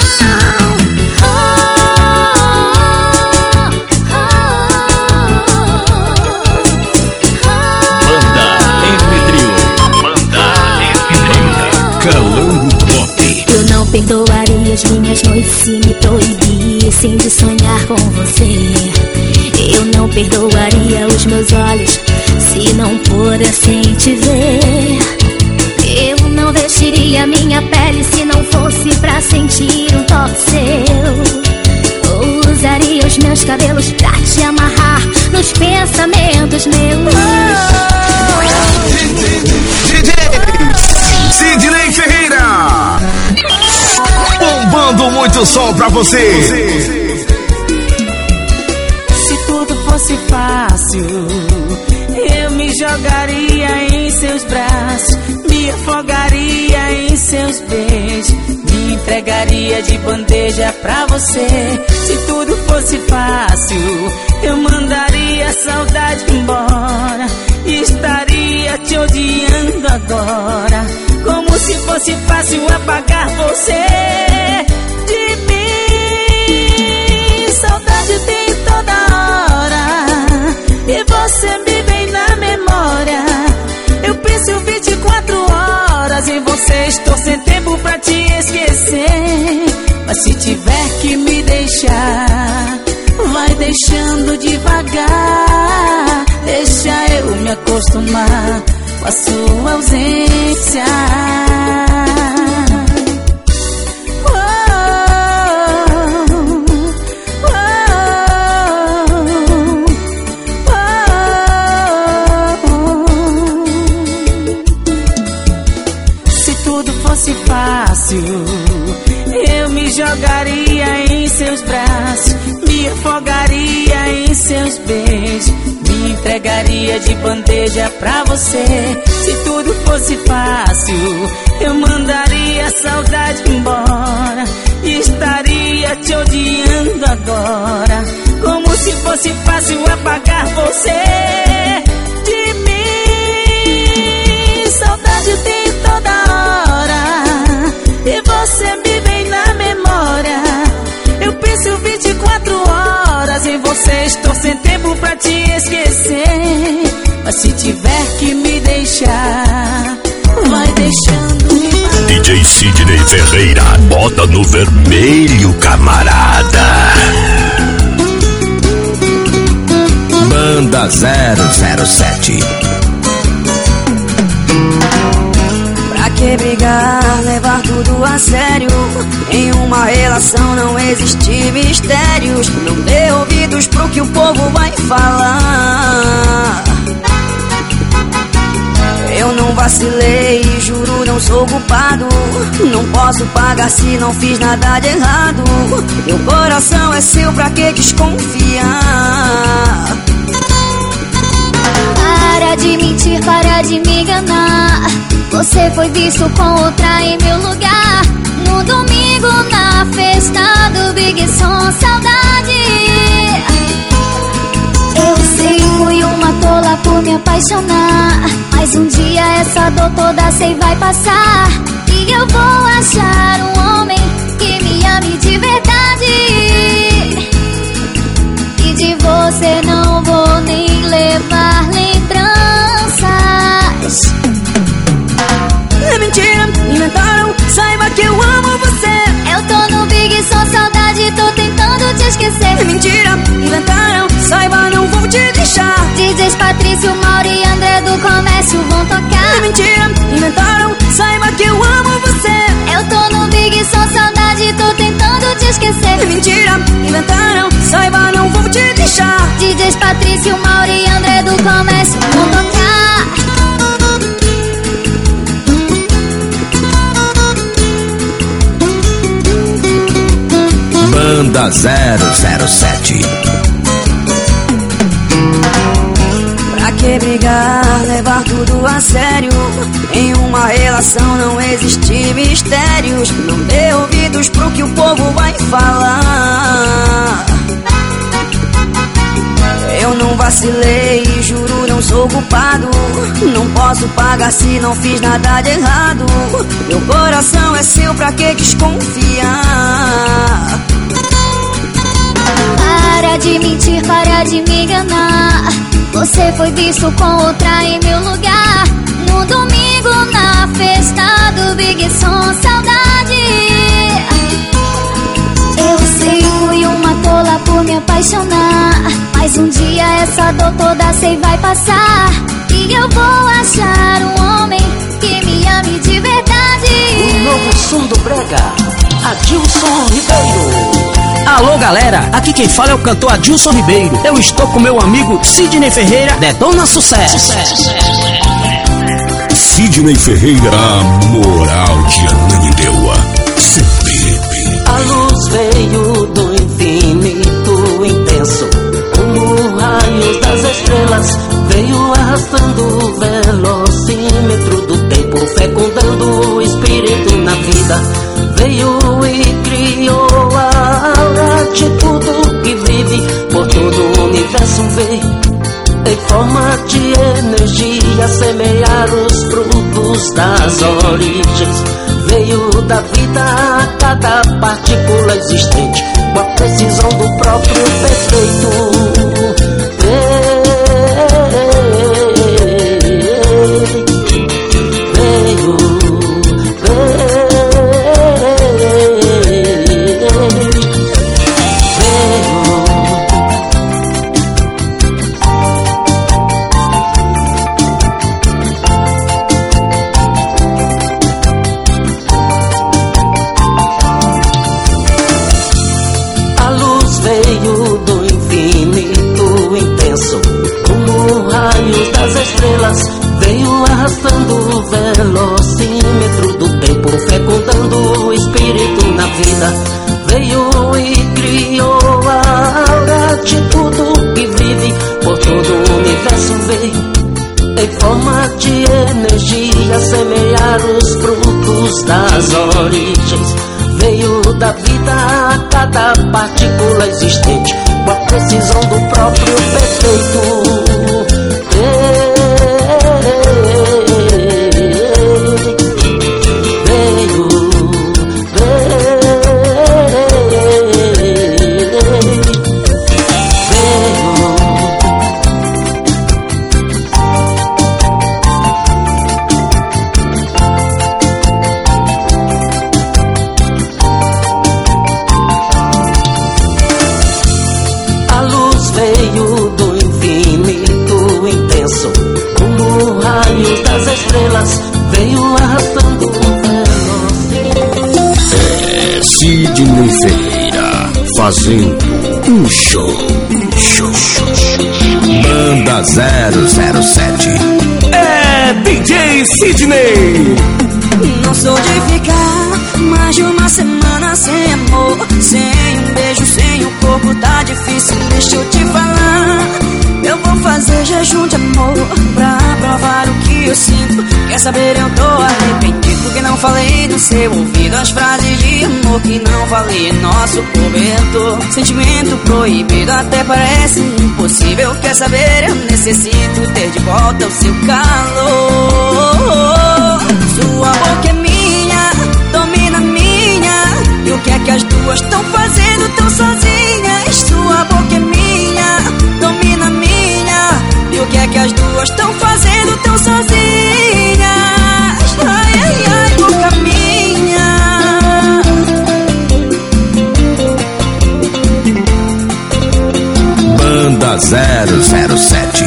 Perdoaria as minhas noites se me proibissem de sonhar com você. Eu não perdoaria os meus olhos se não pudessem te ver. Eu não vestiria minha pele se não fosse pra sentir um toque seu. Ou usaria os meus cabelos pra te amarrar nos pensamentos meus. D J Sidney Ferreira, bombando muito som pra você. Se tudo fosse fácil, eu me jogaria em seus braços, me afogaria em seus beijos, me entregaria de bandeja pra você. Se tudo fosse fácil, eu mandaria a saudade embora e estaria te odiando agora, como se fosse fácil apagar você de mim. Saudade tem toda hora e você me vem na memória. Eu penso vinte e quatro horas em você, estou sem tempo pra te esquecer. Mas se tiver que me deixar, vai deixando devagar. Deixa eu me acostumar com a sua ausência. Se tudo fosse fácil, eu me jogaria em seus braços, me afogaria em seus beijos, me entregaria de bandeja pra você. Se tudo fosse fácil, eu mandaria a saudade embora e estaria te odiando agora, como se fosse fácil apagar você de mim. Saudade tem toda hora e você me vem na memória. Eu penso vinte e quatro horas em você, estou sem tempo pra te esquecer. Mas se tiver que me deixar, vai deixando devagar. D J Sidney Ferreira, bota no vermelho, camarada. Banda zero zero sete. Pra que brigar, levar tudo a sério? Em uma relação não existe mistérios. Não dê ouvidos pro que o povo vai falar. Eu não vacilei, juro não sou culpado. Não posso pagar se não fiz nada de errado. Meu coração é seu, pra que desconfiar? Para de mentir, para de me enganar. Você foi visto com outra em meu lugar. No domingo na festa do Big Som, saudade. Eu sei, fui uma tola por me apaixonar, mas um dia essa dor toda sei vai passar. E eu vou achar um homem que me ame de verdade. te esquecer. É mentira, inventaram, saiba, não vou te deixar. D Js Patrício, Mauro e André do Comércio vão tocar. É mentira, inventaram, saiba que eu amo você. Eu tô no Big Som, saudade, tô tentando te esquecer. É mentira, inventaram, saiba, não vou te deixar. D Js Patrício, Mauro e André do Comércio vão tocar. Banda zero zero sete. Pra que brigar, levar tudo a sério? Em uma relação não existe mistérios. Não dê ouvidos pro que o povo vai falar. Eu não vacilei, juro, não sou culpado. Não posso pagar se não fiz nada de errado. Meu coração é seu, pra que desconfiar? Para de mentir, para de me enganar. Você foi visto com outra em meu lugar. No domingo na festa do Big Som, saudade. Eu sei, fui uma tola por me apaixonar. Mas um dia essa dor toda sei vai passar. E eu vou achar um homem que me ame de verdade. O novo som do brega, Adilson Ribeiro. Alô galera, aqui quem fala é o cantor Adilson Ribeiro. Eu estou com meu amigo Sidney Ferreira, Detona Sucesso. Sidney Ferreira, a moral de Ananindeua. C B B. A luz veio do infinito intenso, como raios das estrelas. Veio arrastando o velocímetro do tempo, fecundando o espírito na vida. Veio e criou a aura de tudo que vive, por todo o universo veio em forma de energia semear os frutos das origens. Veio da vida a cada partícula existente, com a precisão do próprio perfeito. Veio arrastando o velocímetro do tempo, fecundando o espírito na vida. Veio e criou a aura de tudo que vive, por todo o universo veio em forma de energia semear os frutos das origens. Veio da vida a cada partícula existente, com a precisão do próprio perfeito. Veio arrastando o é Sidney Ferreira fazendo um show. show, show, show. Banda zero zero sete. É D J Sidney. Não sou de ficar mais de uma semana sem amor, sem um beijo, sem o corpo, tá difícil, deixa eu te falar. Eu vou fazer jejum de amor pra provar o que eu sinto. Quer saber, eu tô arrependido porque não falei no seu ouvido as frases de amor que não falei em nosso cobertor. Sentimento proibido até parece impossível. Quer saber, eu necessito ter de volta o seu calor. Sua boca é minha, domina minha. E o que é que as duas estão fazendo tão sozinhas? Sua boca é minha, domina minha. E o que é que as duas estão fazendo tão sozinhas? Ai, ai, ai, boca minha. Rota zero zero sete.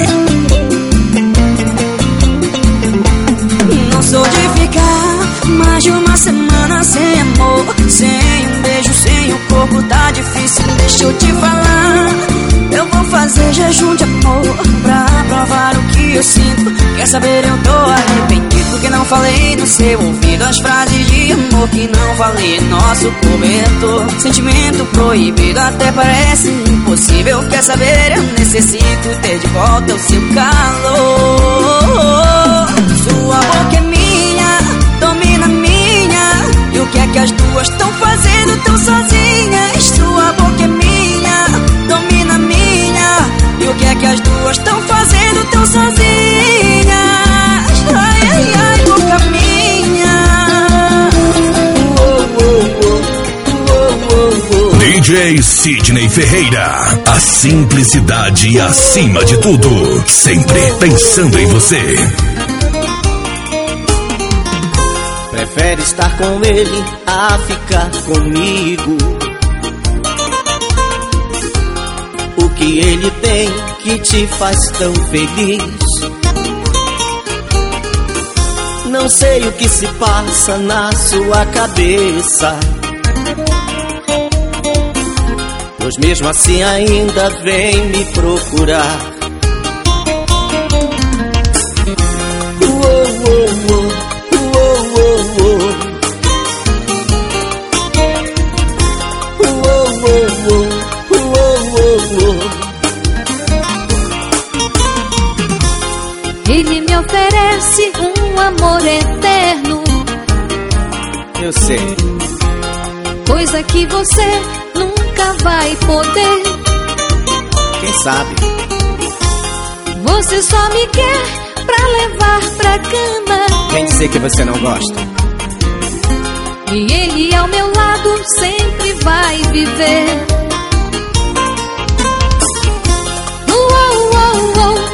Não sou de ficar mais de uma semana sem amor, sem um beijo, sem o corpo, tá difícil, deixa eu te falar. Eu vou fazer jejum de amor pra provar o que eu sinto. Quer saber, eu tô arrependido porque não falei no seu ouvido as frases de amor que não falei no nosso cobertor. Sentimento proibido até parece impossível. Quer saber, eu necessito ter de volta o seu calor. Sua boca é minha, domina minha. E o que é que as duas estão fazendo tão sozinhas? Sua boca é minha, domina minha. E o que é que as duas estão fazendo tão sozinhas? Ai, ai, ai, boca minha. D J Sidney Ferreira, a simplicidade acima de tudo, sempre pensando em você. Prefere estar com ele a ficar comigo. O que ele tem que te faz tão feliz? Não sei o que se passa na sua cabeça, pois mesmo assim ainda vem me procurar. Uou, uou, uou. Ele me oferece um amor eterno. Eu sei. Coisa que você nunca vai poder. Quem sabe? Você só me quer pra levar pra cama. Quem dizer que você não gosta? E ele ao meu lado sempre vai viver. Uou, uou, uou.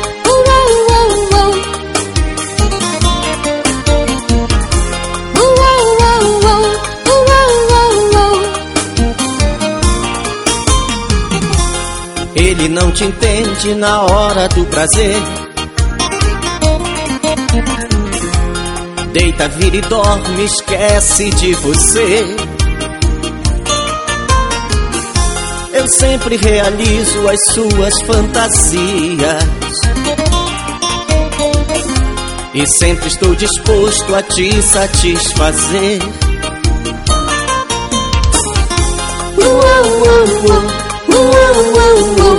Ele não te entende na hora do prazer. Deita, vira e dorme, esquece de você. Eu sempre realizo as suas fantasias e sempre estou disposto a te satisfazer. Uou, uou, uou. Uou, uou, uou.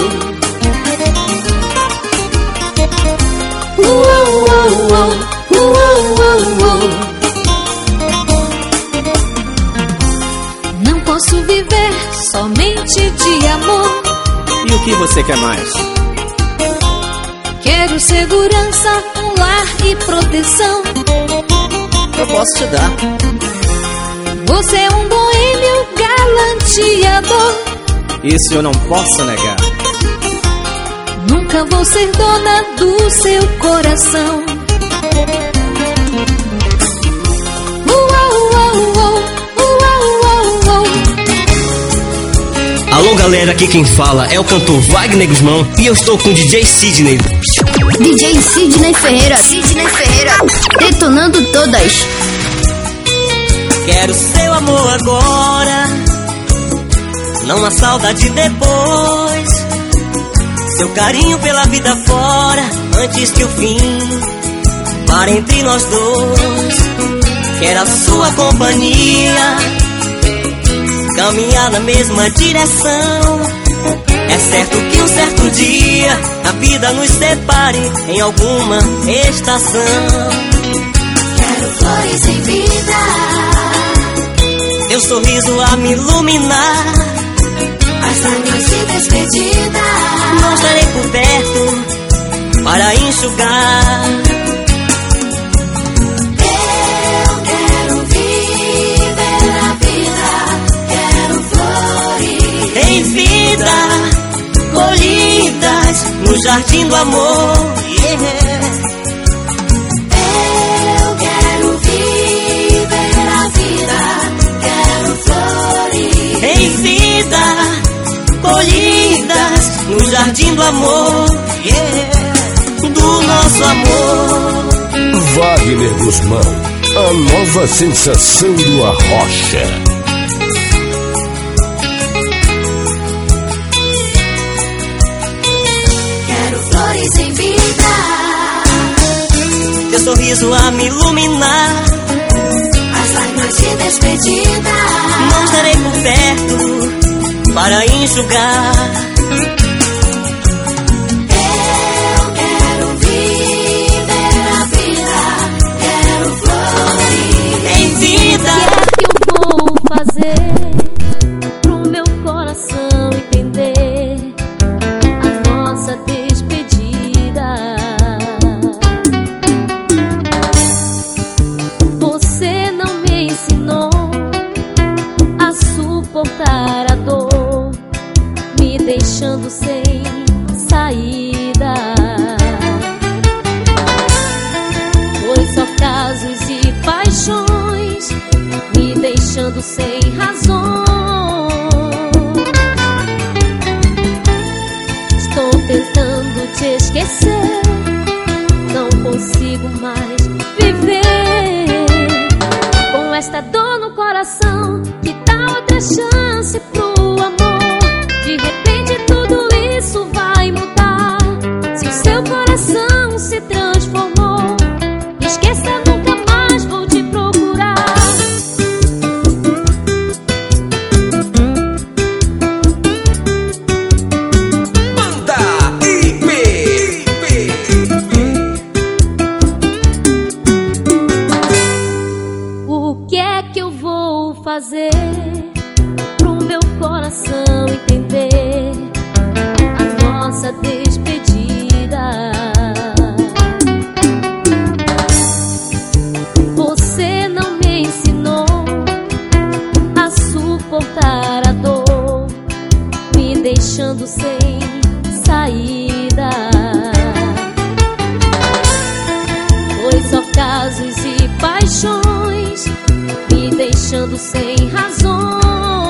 Uou, uou, uou. Uou, uou, uou. Não posso viver somente de amor. E o que você quer mais? Quero segurança, um lar e proteção. Eu posso te dar. Você é um boêmio galanteador. Isso eu não posso negar. Nunca vou ser dona do seu coração. Uou, uou, uou. Uou, uou, uou. Alô galera, aqui quem fala é o cantor Wagner Guzmão e eu estou com o D J Sidney. D J Sidney Ferreira. Sidney Ferreira. Detonando todas. Quero seu amor agora, não há saudade depois. Seu carinho pela vida fora, antes que o fim pare entre nós dois. Quero a sua companhia, caminhar na mesma direção. É certo que um certo dia a vida nos separe em alguma estação. Quero flores em vida, teu sorriso a me iluminar, as lágrimas de despedida. Não estarei por perto para enxugar. Eu quero viver a vida, quero flores em vida, colhidas no jardim do amor. Yeah. Eu quero viver a vida, quero flores em vida, colhidas no jardim do amor, yeah, do nosso amor. Wagner Guzmão, a nova sensação do Arrocha. Quero flores em vida, teu sorriso a me iluminar, as lágrimas de despedida. Não estarei por perto para enxugar. Eu quero viver a vida, quero flores em vida. O que é que eu vou fazer pro meu coração entender a nossa despedida? Você não me ensinou a suportar a dor, me deixando sem saída. Foi só casos e paixões, me deixando sem razão. Estou tentando te esquecer, não consigo mais viver com esta dor no coração. Que dá outra chance pro amor? De repente tudo isso vai mudar. Se o seu coração se transformou, esqueça, nunca mais vou te procurar. Banda I P. O que é que eu vou fazer pro meu coração entender a nossa despedida? Você não me ensinou a suportar a dor, me deixando sem saída. Foi só casos e paixões, me deixando sem razão.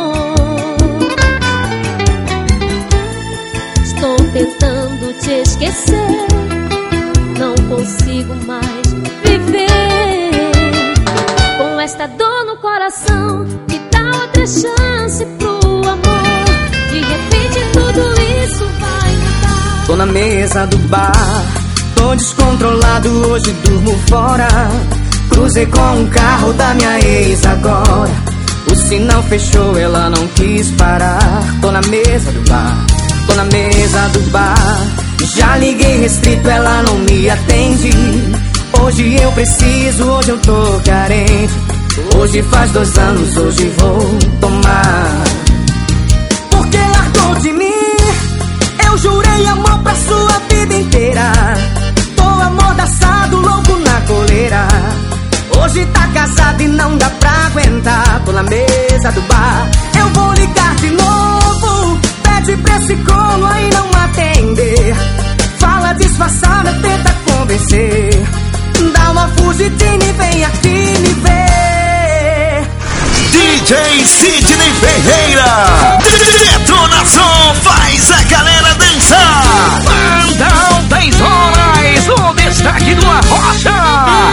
Estou tentando te esquecer, não consigo mais viver com esta dor no coração. Me dá outra chance pro amor, de repente tudo isso vai mudar. Tô na mesa do bar, tô descontrolado, hoje durmo fora. Cruzei com um carro da minha ex agora. O sinal fechou, ela não quis parar. Tô na mesa do bar, tô na mesa do bar. Já liguei restrito, ela não me atende. Hoje eu preciso, hoje eu tô carente. Hoje faz dois anos, hoje vou tomar. Porque largou de mim, eu jurei amor pra sua vida inteira. Tô amordaçado, louco na coleira. Hoje tá casado e não dá pra aguentar. Tô na mesa do bar, eu vou ligar de novo. Pede pra esse corno aí não atender. Fala disfarçada, tenta convencer. Dá uma fugidinha e vem aqui me ver. D J Sidney Ferreira, detonação faz a galera dançar. Bandão dez horas, o destaque do Arrocha.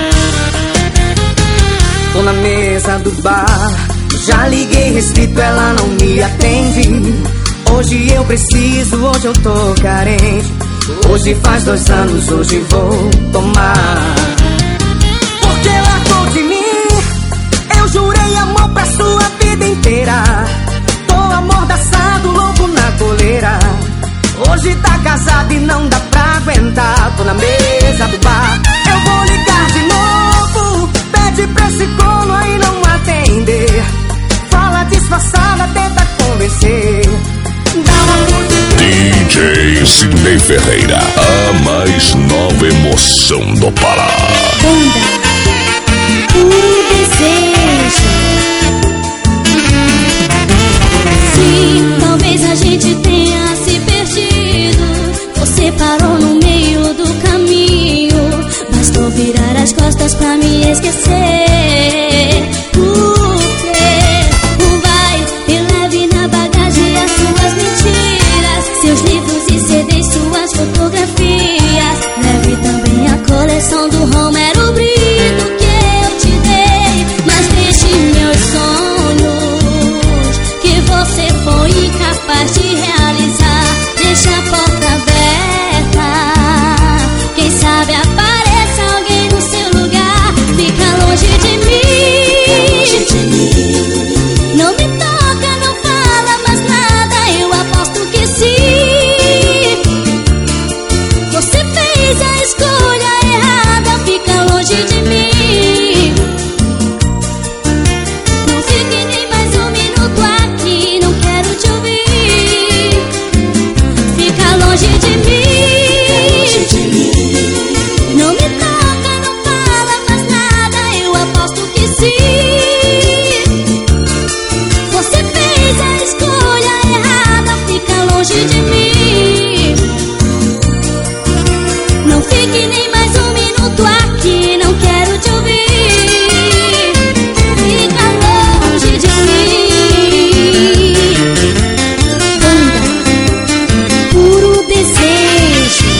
Tô na mesa do bar, já liguei restrito, ela não me atende. Hoje eu preciso, hoje eu tô carente. Hoje faz dois anos, hoje vou tomar. Porque largou de mim, eu jurei amor pra sua vida inteira. Tô amordaçado, louco na coleira. Hoje tá casado e não dá pra aguentar. Tô na mesa do bar, eu vou ligar de novo. Pede pra esse corno aí não atender. Fala disfarçada, tenta convencer. Dá uma D J Sidney Ferreira, a mais nova emoção do Pará. Banda Puro Desejo. Sim, talvez a gente tenha se perdido. Você parou no meio do caminho. Bastou virar as costas pra me esquecer. Por quê? Vai e leve na bagagem as suas mentiras, seus livros. longe de mim. Não fique nem mais um minuto aqui, não quero te ouvir. Fica longe de mim. Banda Puro Desejo.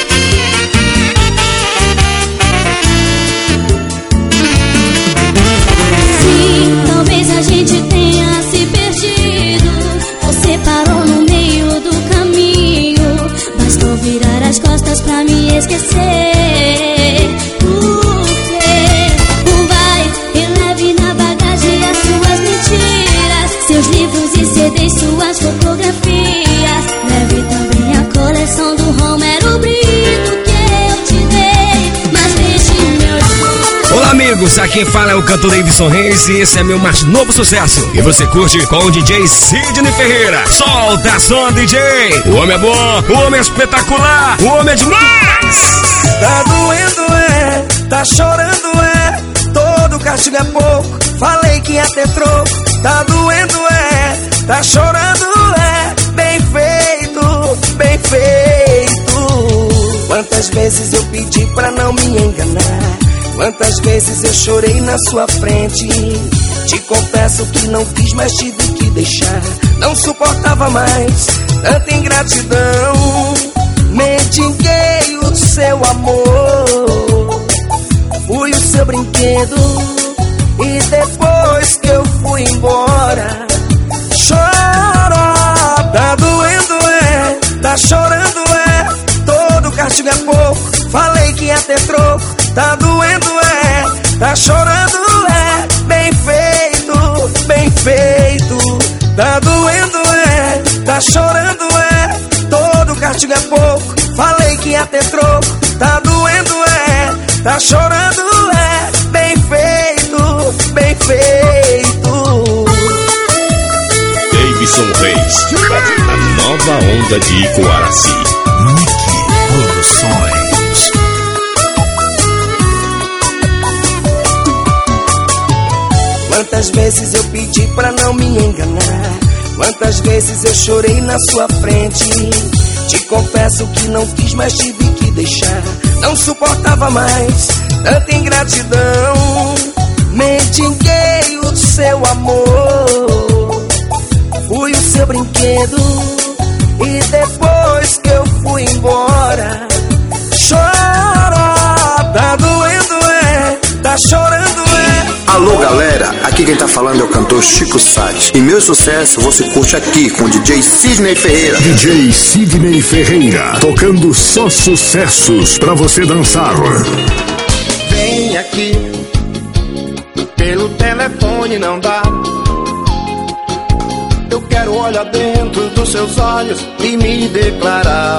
Sim, talvez a gente tenha se perdido. Você parou no meio do caminho. Bastou virar as costas pra me esquecer. Por quê? Vai e leve na bagagem as suas mentiras, seus livros e C Ds, suas fotografias. Leve também a coleção do Romero Brito que eu te dei, mas deixe meu. Olá amigos, aqui quem fala é o cantor Davidson Reis e esse é meu mais novo sucesso. E você curte com o D J Sidney Ferreira. Solta som, D J! O homem é bom, o homem é espetacular, o homem é demais! Tá doendo é, tá chorando é, todo castigo é pouco, falei que ia ter troco. Tá doendo é, tá chorando é, bem feito, bem feito. Quantas vezes eu pedi pra não me enganar, quantas vezes eu chorei na sua frente. Te confesso que não quis, mas tive que deixar. Não suportava mais tanta ingratidão. Mendiguei o seu amor, fui o seu brinquedo, e depois que eu fui embora, chora. Tá doendo é, tá chorando é, todo castigo é pouco, falei que ia ter troco. Tá doendo é, tá chorando é, bem feito, bem feito. Tá doendo é, tá chorando é, todo castigo é pouco, falei que ia ter troco. Tá doendo é, tá chorando é, bem feito, bem feito. Davidson Reis, a nova onda de Icoaraci. Nick Produções. Quantas vezes eu pedi pra não me enganar, quantas vezes eu chorei na sua frente. Te confesso que não quis, mas tive que deixar. Não suportava mais tanta ingratidão. Mendiguei o seu amor, fui o seu brinquedo, e depois que eu fui embora, chora. Tá doendo é, tá chorando é. Alô galera, aqui quem tá falando é o cantor Chico Sati. E meu sucesso você curte aqui com o D J Sidney Ferreira. D J Sidney Ferreira, tocando só sucessos pra você dançar. Vem aqui, pelo telefone não dá. Eu quero olhar dentro dos seus olhos e me declarar.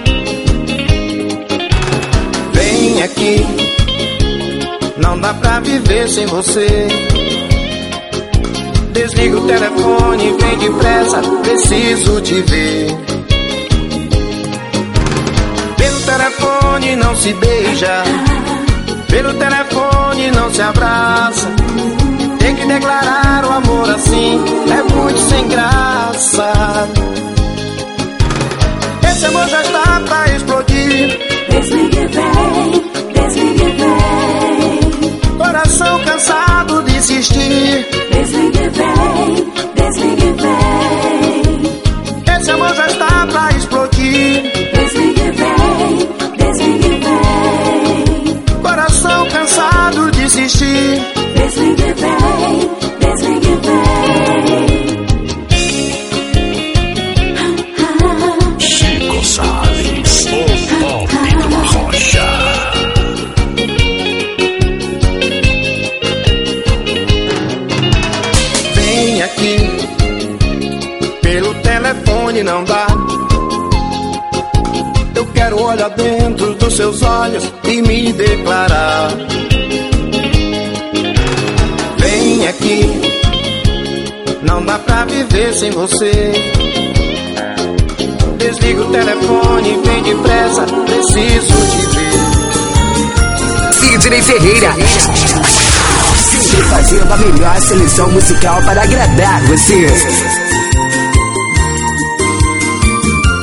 Vem aqui, não dá pra viver sem você. Desliga o telefone, vem depressa, preciso te ver. Pelo telefone não se beija, pelo telefone não se abraça. Tem que declarar o amor assim, é muito sem graça. Esse amor já está pra explodir. Desligue, vem, desligue, vem. Coração cansado de insistir. Desligue, vem, desligue, vem. Esse amor já está pra explodir. Desligue, vem, desligue, vem. Coração cansado de insistir. Desligue, vem, desligue, vem. Chico Salles, o pop do Arrocha. Vem aqui, pelo telefone não dá. Eu quero olhar dentro dos seus olhos e me declarar. Vem aqui, não dá pra viver sem você. Desliga o telefone, vem depressa, preciso te ver. Sidney Ferreira, sempre fazendo a melhor seleção musical para agradar você.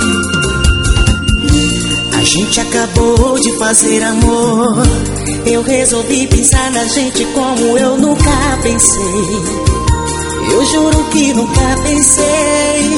gente acabou de fazer amor, eu resolvi pensar na gente como eu nunca pensei. Eu juro que nunca pensei.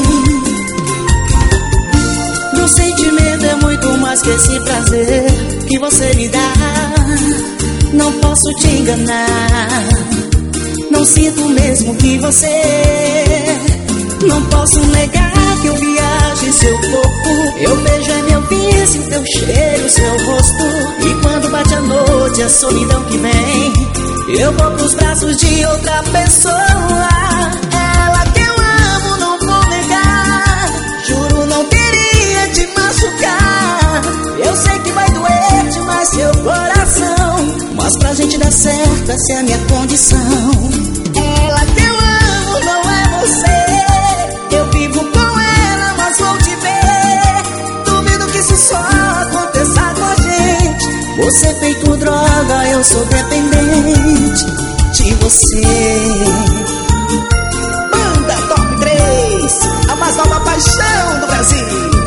Meu sentimento é muito mais que esse prazer que você me dá. Não posso te enganar, não sinto mesmo que você. Não posso negar que eu viajo em seu corpo. Eu vejo é meu vício, teu cheiro, seu rosto. E quando bate a noite, a solidão que vem, eu vou pros braços de outra pessoa. Ela que eu amo, não vou negar. Juro, não queria te machucar. Eu sei que vai doer demais seu coração, mas pra gente dar certo, essa é a minha condição. Ela que eu amo, não é você. Eu vivo com ela, mas vou te ver. Duvido que isso só aconteça com a gente. Você feito droga, eu sou dependente de você. Banda Top três, a mais nova paixão do Brasil.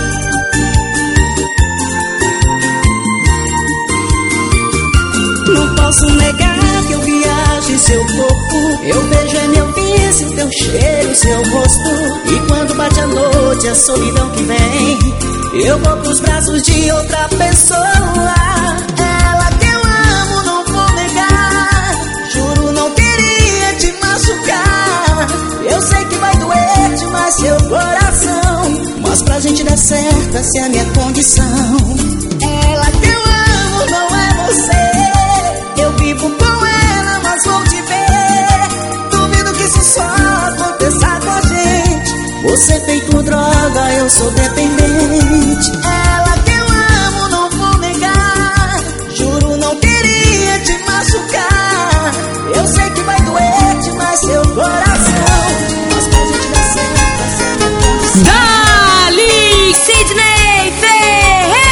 Não posso negar que eu viajo em seu corpo. Eu vejo é meu vício, teu cheiro, seu rosto. E quando bate a noite, a solidão que vem, eu vou pros braços de outra pessoa. Ela que eu amo, não vou negar. Juro, não queria te machucar. Eu sei que vai doer demais seu coração, mas pra gente dar certo, essa é a minha condição. Ela que eu amo, não é você. Eu vivo com ela, mas vou te ver. Duvido que isso só aconteça com a gente. Você feito droga, eu sou dependente. Ela que eu amo, não vou negar. Juro, não queria te machucar. Eu sei que vai doer demais seu coração, mas pra gente dar certo, essa é a minha condição. Dali Sidney Ferreira.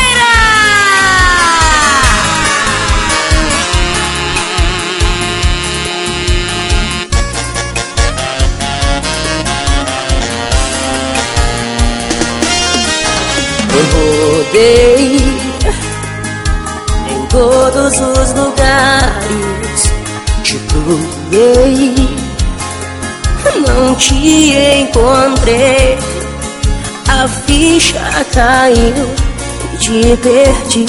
Eu rodei em todos os lugares, te procurei, não te encontrei. A ficha caiu e te perdi.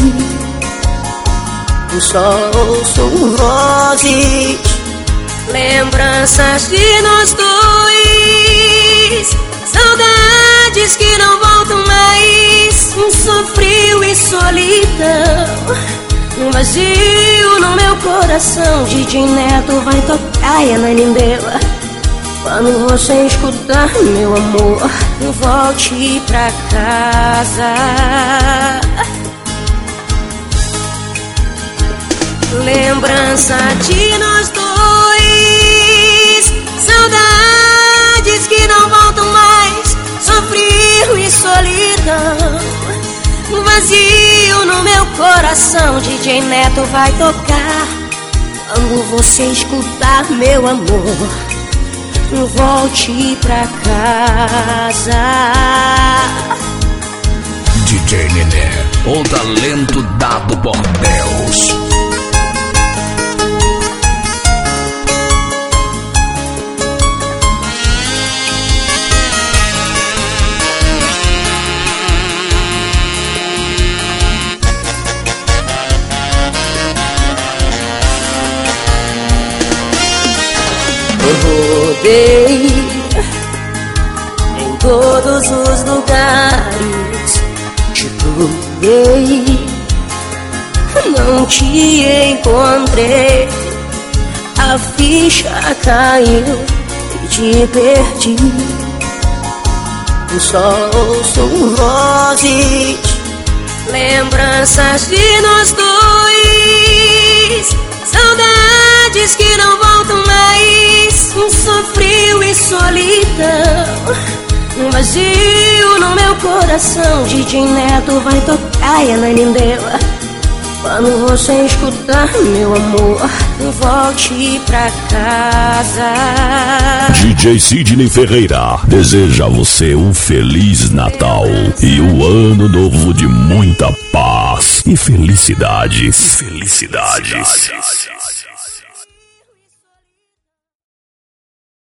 O sol são vozes, lembranças de nós dois, saudades que não voltam mais. Um sofrio e solidão, um vazio no meu coração. Didi Neto vai tocar e Ananindela. Quando você escutar, meu amor, volte pra casa. Lembrança de nós dois, saudades que não voltam mais. Sofrio e solidão, um vazio no meu coração. D J Neto vai tocar. Quando você escutar, meu amor, volte pra casa. D J Nené, o talento dado por Deus. Eu rodei em todos os lugares, te procurei, não te encontrei. A ficha caiu e te perdi. O sol são vozes, lembranças de nós dois, saudades que não voltam mais. Um sofrio e solidão, um vazio no meu coração. D J Neto vai tocar e Ananindela. Quando você escutar, meu amor, volte pra casa. D J Sidney Ferreira deseja a você um Feliz Natal e um ano novo de muita paz e felicidades. Felicidades.